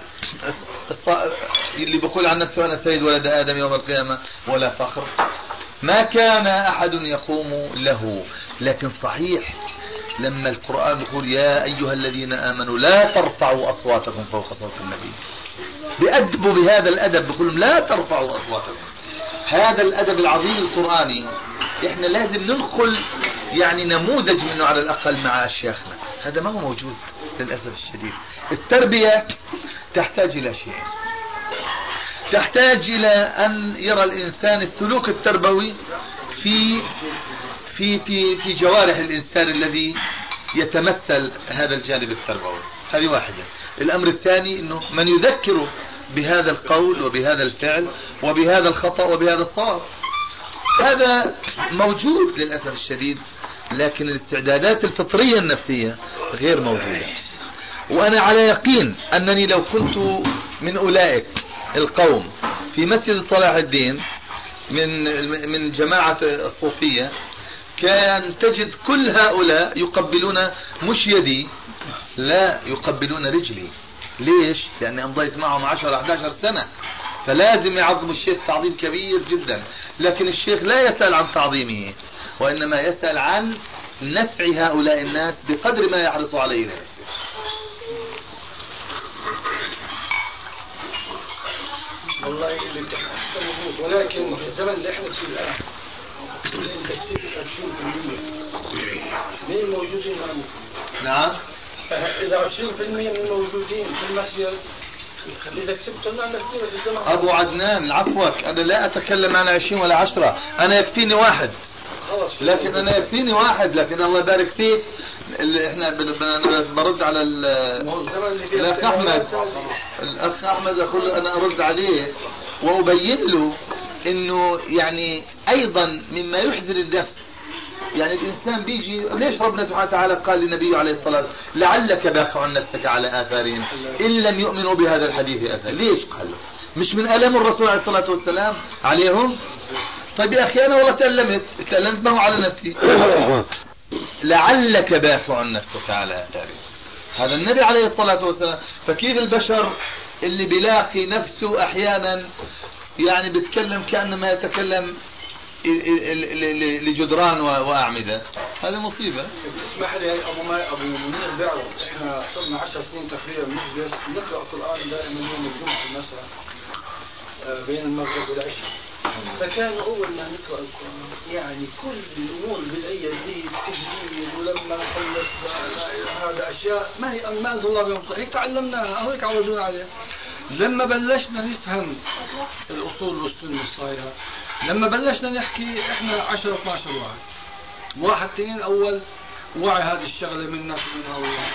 اللي بيقول عن نفسه أنا سيد ولد آدم يوم القيامة ولا فخر؟ ما كان أحد يقوم له. لكن صحيح لما القرآن يقول يا أيها الذين آمنوا لا ترفعوا أصواتكم فوق صوت النبي، بأدبوا بهذا الأدب، بقولهم لا ترفعوا أصواتكم. هذا الأدب العظيم القرآني إحنا لازم ننقل يعني نموذج منه على الأقل مع أشياخنا. هذا ما هو موجود للأسف الشديد. التربية تحتاج إلى شيء، تحتاج إلى أن يرى الإنسان السلوك التربوي في جوارح الإنسان الذي يتمثل هذا الجانب التربوي. هذه واحدة. الأمر الثاني أنه من يذكره بهذا القول وبهذا الفعل وبهذا الخطأ وبهذا الصواب، هذا موجود للأسف الشديد، لكن الاستعدادات الفطرية النفسية غير موجودة. وأنا على يقين أنني لو كنت من أولئك القوم في مسجد صلاح الدين من جماعة الصوفية، كان تجد كل هؤلاء يقبلون مش يدي، لا يقبلون رجلي. ليش؟ لأني أمضيت معهم 10-11 سنة، فلازم يعظم الشيخ تعظيم كبير جدا. لكن الشيخ لا يسأل عن تعظيمه، وإنما يسأل عن نفع هؤلاء الناس بقدر ما يحرص عليه نفسه. والله اللي بتحكي، ولكن في الزمن اللي احنا فيه الآن تكسير 20% من الموجودين معنا. نعم. إذا 20% من الموجودين في المسجد، إذا كسبت لنا كثير في الزمن. أبو عدنان عفوك، أنا لا أتكلم عن 20 ولا 10، أنا يكفيني واحد. لكن أنا يكفيني واحد، لكن الله يبارك فيك. اللي احنا برد على الأخ أحمد. الأخ أحمد أقول أنا أرد عليه وأبين له إنه يعني أيضا مما يحزن النفس يعني الإنسان بيجي، ليش ربنا سبحانه وتعالى قال للنبي عليه الصلاة والسلام لعلك باخع نفسك على آثارهم إن لم يؤمنوا بهذا الحديث أسفا؟ ليش قال؟ مش من ألم الرسول عليه الصلاة والسلام عليهم؟ طيب يا أخي أنا والله تألمت ما هو على نفسي. لعلك باخع نفسك على آثارهم، هذا النبي عليه الصلاة والسلام. فكيف البشر اللي بيلاقي نفسه أحيانا يعني بيتكلم كأنما يتكلم لجدران وأعمدة، هذه مصيبة. اسمح لي أبو منير بيعرف إحنا صرنا 10 سنين تقريبا نجلس نقرأ القرآن دائما يوم الجمعة في المساء بين المغرب والعشاء. فكان أول ما نقرأ القرآن يعني كل الأمور البدعية دي التجديد، ولما نخلص هذا أشياء ما أنزل الله بهم هيك تعلمناها أو هيك عودونا عليها. لما بلشنا نفهم الأصول والسنة الصحيحة، لما بلشنا نحكي إحنا 10 12 واحد تاني أول وعي هذه الشغلة منا من الله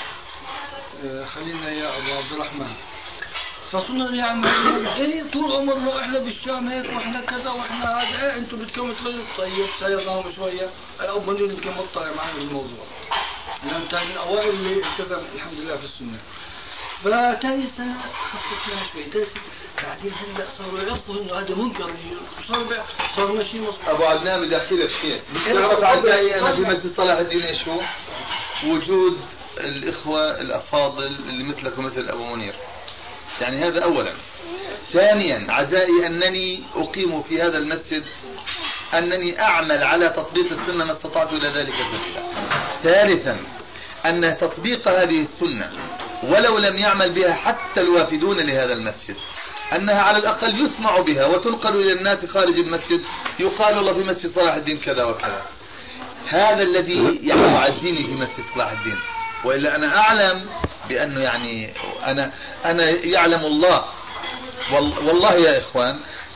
خلينا يا أبو عبد الرحمن. فصرنا يعني ايه طول عمرنا احنا بالشام هيك واحنا كذا واحنا هذا، ايه انتم بدكم تغيروا. طيب سيرناهم شويه الاب منير يمكن مطلع معنا بالموضوع لان كان من اوائل اللي التزم الحمد لله في السنه. فتاني سنه خففنا شوي، ثالث سنه بعدين هلا صاروا يعرفوا انه هذا منكر، صار ماشي مصر. ابو عدنان بدي احكي لك شيء. بتعرف اعزائي انا في مسجد صلاح الدين ايش هو؟ وجود الاخوه الافاضل اللي مثلك ومثل ابو منير، يعني هذا أولا. ثانيا عزائي أنني أقيم في هذا المسجد، أنني أعمل على تطبيق السنة ما استطعت إلى ذلك سبيلا. ثالثا أن تطبيق هذه السنة ولو لم يعمل بها حتى الوافدون لهذا المسجد، أنها على الأقل يسمع بها وتنقل إلى الناس خارج المسجد، يقال الله في مسجد صلاح الدين كذا وكذا. هذا الذي يعزيني في مسجد صلاح الدين. وإلا أنا أعلم بأنه يعني أنا يعلم الله والله يا إخوان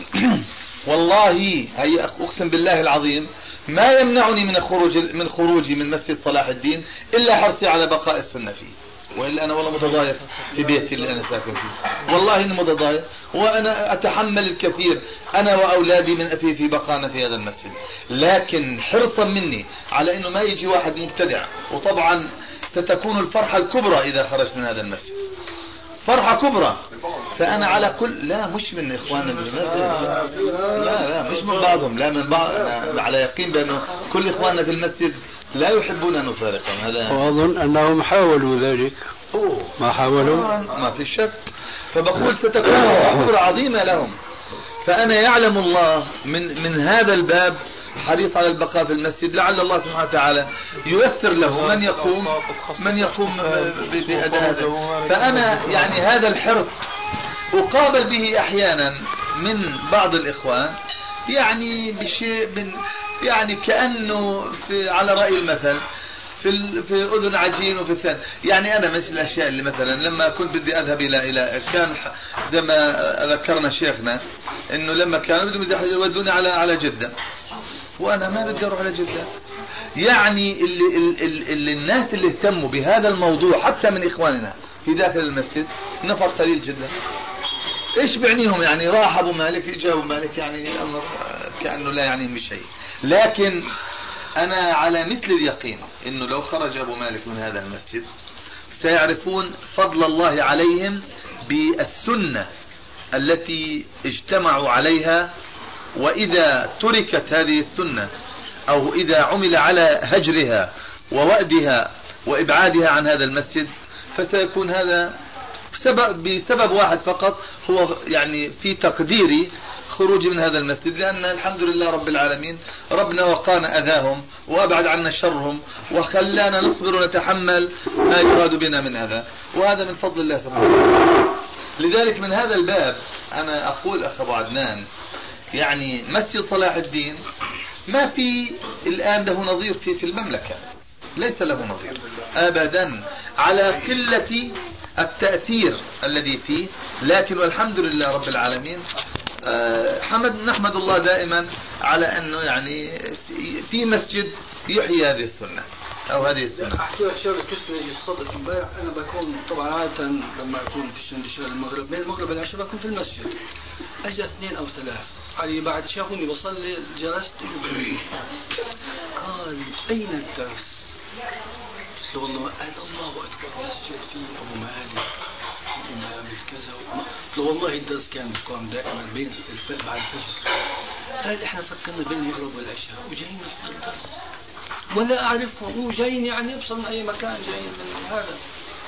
والله هي أقسم بالله العظيم ما يمنعني من خروجي من مسجد صلاح الدين إلا حرصي على بقاء السنة فيه. وإلا أنا والله متضايق في بيتي اللي أنا ساكن فيه، والله إني متضايق وأنا أتحمل الكثير أنا وأولادي من في بقانا في هذا المسجد، لكن حرصا مني على إنه ما يجي واحد مبتدع. وطبعا ستكون الفرحة الكبرى إذا خرجت من هذا المسجد، فرحة كبرى. فأنا على كل لا مش من إخواننا من المسجد، لا مش من بعضهم، لا من بعض. أنا على يقين بأنه كل إخواننا في المسجد لا يحبون أن نفارقهم. هذا وأظن أنهم حاولوا ذلك. ما حاولوا ما في شك. فبقول ستكون فرحة عظيمة لهم. فأنا يعلم الله من هذا الباب حريص على البقاء في المسجد، لعل الله سبحانه وتعالى ييسر له من يقوم بأداء هذا. فأنا يعني هذا الحرص أقابل به أحيانا من بعض الإخوان يعني بشيء من يعني كأنه على رأي المثل في أذن عجين وفي الثاني. يعني أنا مثل الأشياء اللي مثلا لما كنت بدي أذهب إلى كان زي ما ذكرنا شيخنا إنه لما كانوا بدهم يودوني على جدة، وأنا ما بدي أروح على جدة. يعني اللي الناس اللي اهتموا بهذا الموضوع حتى من إخواننا في داخل المسجد نفر قليل جدا. إيش بعنيهم يعني راح أبو مالك إجابوا مالك، يعني الأمر كأنه لا يعني بشيء. لكن أنا على مثل اليقين إنه لو خرج أبو مالك من هذا المسجد سيعرفون فضل الله عليهم بالسنة التي اجتمعوا عليها. وإذا تركت هذه السنة أو إذا عمل على هجرها ووأدها وإبعادها عن هذا المسجد فسيكون هذا بسبب واحد فقط، هو يعني في تقديري خروجي من هذا المسجد، لأن الحمد لله رب العالمين ربنا وقانا أذاهم وأبعد عنا شرهم وخلانا نصبر ونتحمل ما يراد بنا من أذى، وهذا من فضل الله سبحانه وتعالى. لذلك من هذا الباب أنا أقول أخ أبو عدنان يعني مسجد صلاح الدين ما في الآن له نظير في المملكة، ليس له نظير أبدا على قلة التأثير الذي فيه. لكن والحمد لله رب العالمين نحمد الله دائما على أنه يعني في مسجد يحيي هذه السنة أو هذه السنة. أحكي لك شغلة تسمى الصدق امبارح. أنا بكون طبعا عادة لما أكون في الشندشة المغرب بين المغرب والعشاء بكون في المسجد، أجي 2 أو 3 علي بعد شافوني بصلي جلست قال أين الدرس؟ قلت له والله قال الله أكبر مسجد فيه أبو مالك الإمام كذا. قلت له والله الدرس كان يقام دائما بين بعد الفجر. قال إحنا فكرنا بين المغرب والعشاء وجايين نحضر الدرس ولا أعرفهم وجايين يعني يبصر من أي مكان جايين من هذا.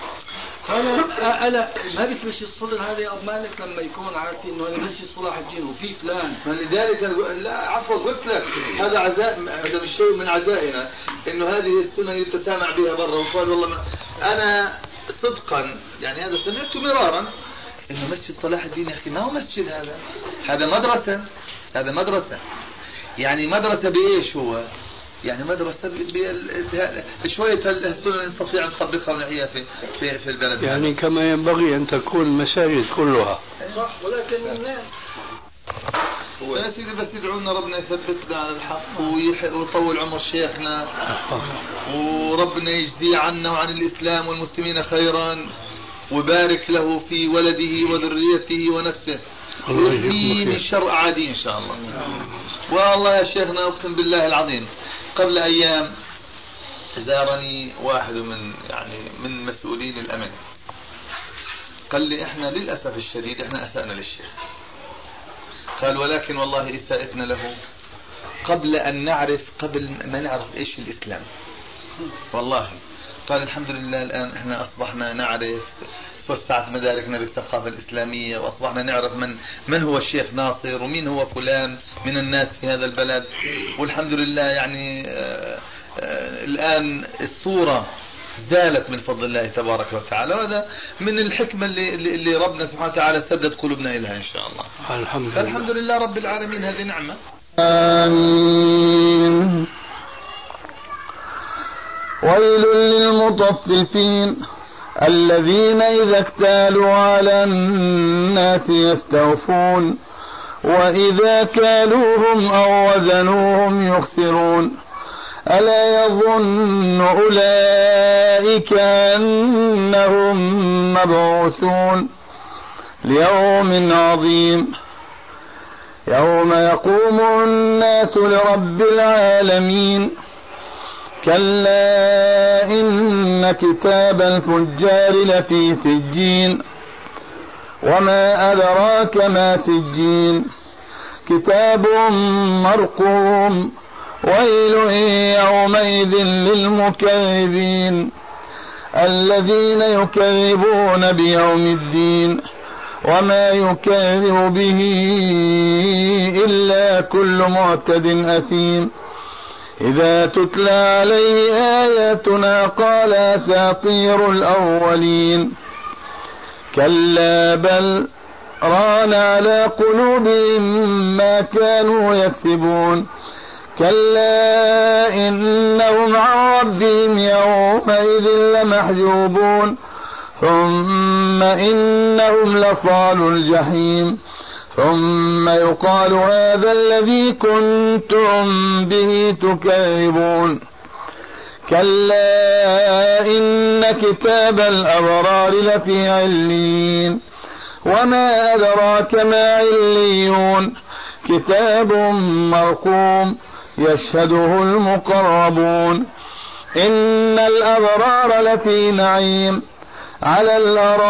ألا ما بتمشي الصدر هذا يا أبو مالك لما يكون عارفين إنه هذا مسجد صلاح الدين وفي فلان. فلذلك لا عفوا قلت لك هذا عزاء، هذا مش شيء من عزائنا إنه هذه السنة يتسامع بها برا. وقال والله ما أنا صدقا يعني هذا سمعته مرارا إنه مسجد صلاح الدين. يا أخي ما هو مسجد، هذا مدرسة. هذا مدرسة يعني مدرسة بإيش هو؟ يعني مدرسة بشوية السنة نستطيع أن نطبقها ونعيها في البلد. يعني كما ينبغي أن تكون المساجد كلها صح، ولكن يا سيدي بس يدعونا ربنا يثبتنا على الحق ويطول عمر شيخنا وربنا يجزيه عنا وعن الإسلام والمسلمين خيرا وبارك له في ولده وذريته ونفسه ويحميه من شر أعاديه إن شاء الله. والله يا شيخنا أقسم بالله العظيم قبل أيام زارني واحد من مسؤولين الأمن قال لي إحنا للأسف الشديد إحنا أسأنا للشيخ. قال ولكن والله إساءتنا له قبل ما نعرف إيش الإسلام. والله قال الحمد لله الآن إحنا أصبحنا نعرف، وسعت مداركنا بالثقافة الإسلامية وأصبحنا نعرف من هو الشيخ ناصر ومين هو فلان من الناس في هذا البلد. والحمد لله يعني الآن الصورة زالت من فضل الله تبارك وتعالى، وهذا من الحكمة اللي ربنا سبحانه وتعالى سدد قلوبنا إليها إن شاء الله. الحمد لله رب العالمين، هذه نعمة. آمين. ويل للمطففين الذين إذا اكتالوا على الناس يستوفون وإذا كالوهم أو وزنوهم يخسرون. ألا يظن أولئك أنهم مبعوثون ليوم عظيم يوم يقوم الناس لرب العالمين. كلا إن كتاب الفجار لفي سجين وما أدراك ما سجين كتاب مرقوم ويل يومئذ للمكذبين الذين يكذبون بيوم الدين وما يكذب به إلا كل معتد أثيم. إذا تتلى عليه آياتنا قال أساطير الأولين كلا بل ران على قلوبهم ما كانوا يكسبون. كلا إنهم عن ربهم يومئذ لمحجوبون ثم إنهم لصالوا الجحيم ثم يقال هذا الذي كنتم به تكذبون. كلا إن كتاب الأبرار لفي عليين وما أدراك ما عليون كتاب مرقوم يشهده المقربون. إن الأبرار لفي نعيم على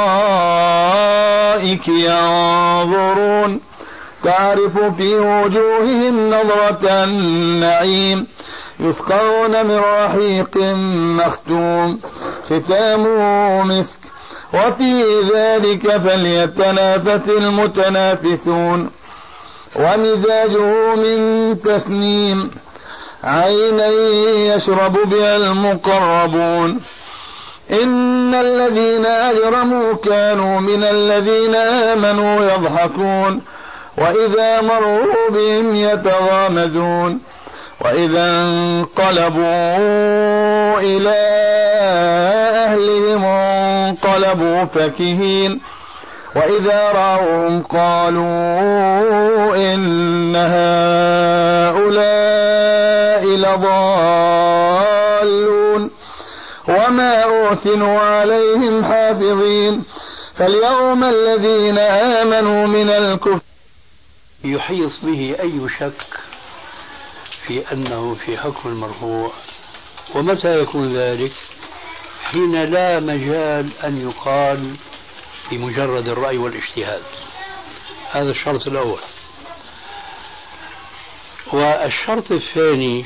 الأرائك ينظرون تعرف في وجوههم نظرة النعيم يسقون من رحيق مختوم ختامه مسك وفي ذلك فليتنافس المتنافسون. ومزاجه من تسنيم عينا يشرب بها المقربون. إن الذين أجرموا كانوا من الذين آمنوا يضحكون وإذا مروا بهم يتغامزون وإذا انقلبوا إلى أهلهم انقلبوا فكهين وإذا رأوهم قالوا إن هؤلاء لضالون وما أرسلوا عليهم حافظين. فاليوم الذين آمنوا من الكفر يحيط به أي شك في أنه في حكم المرفوع. ومتى يكون ذلك؟ حين لا مجال أن يقال بمجرد الرأي والاجتهاد. هذا الشرط الأول. والشرط الثاني،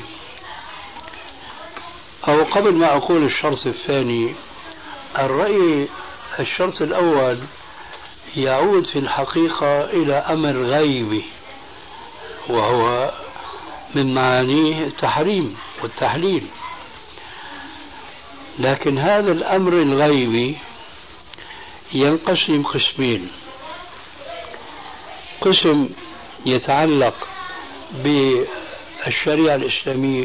أو قبل ما أقول الشرط الثاني، الرأي الشرط الأول يعود في الحقيقة إلى أمر غيبي، وهو من معانيه التحريم والتحليل. لكن هذا الأمر الغيبي ينقسم قسمين: قسم يتعلق بالشريعة الإسلامية،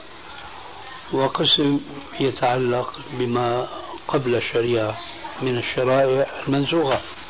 وقسم يتعلق بما قبل الشريعة من الشرائع المنسوخة.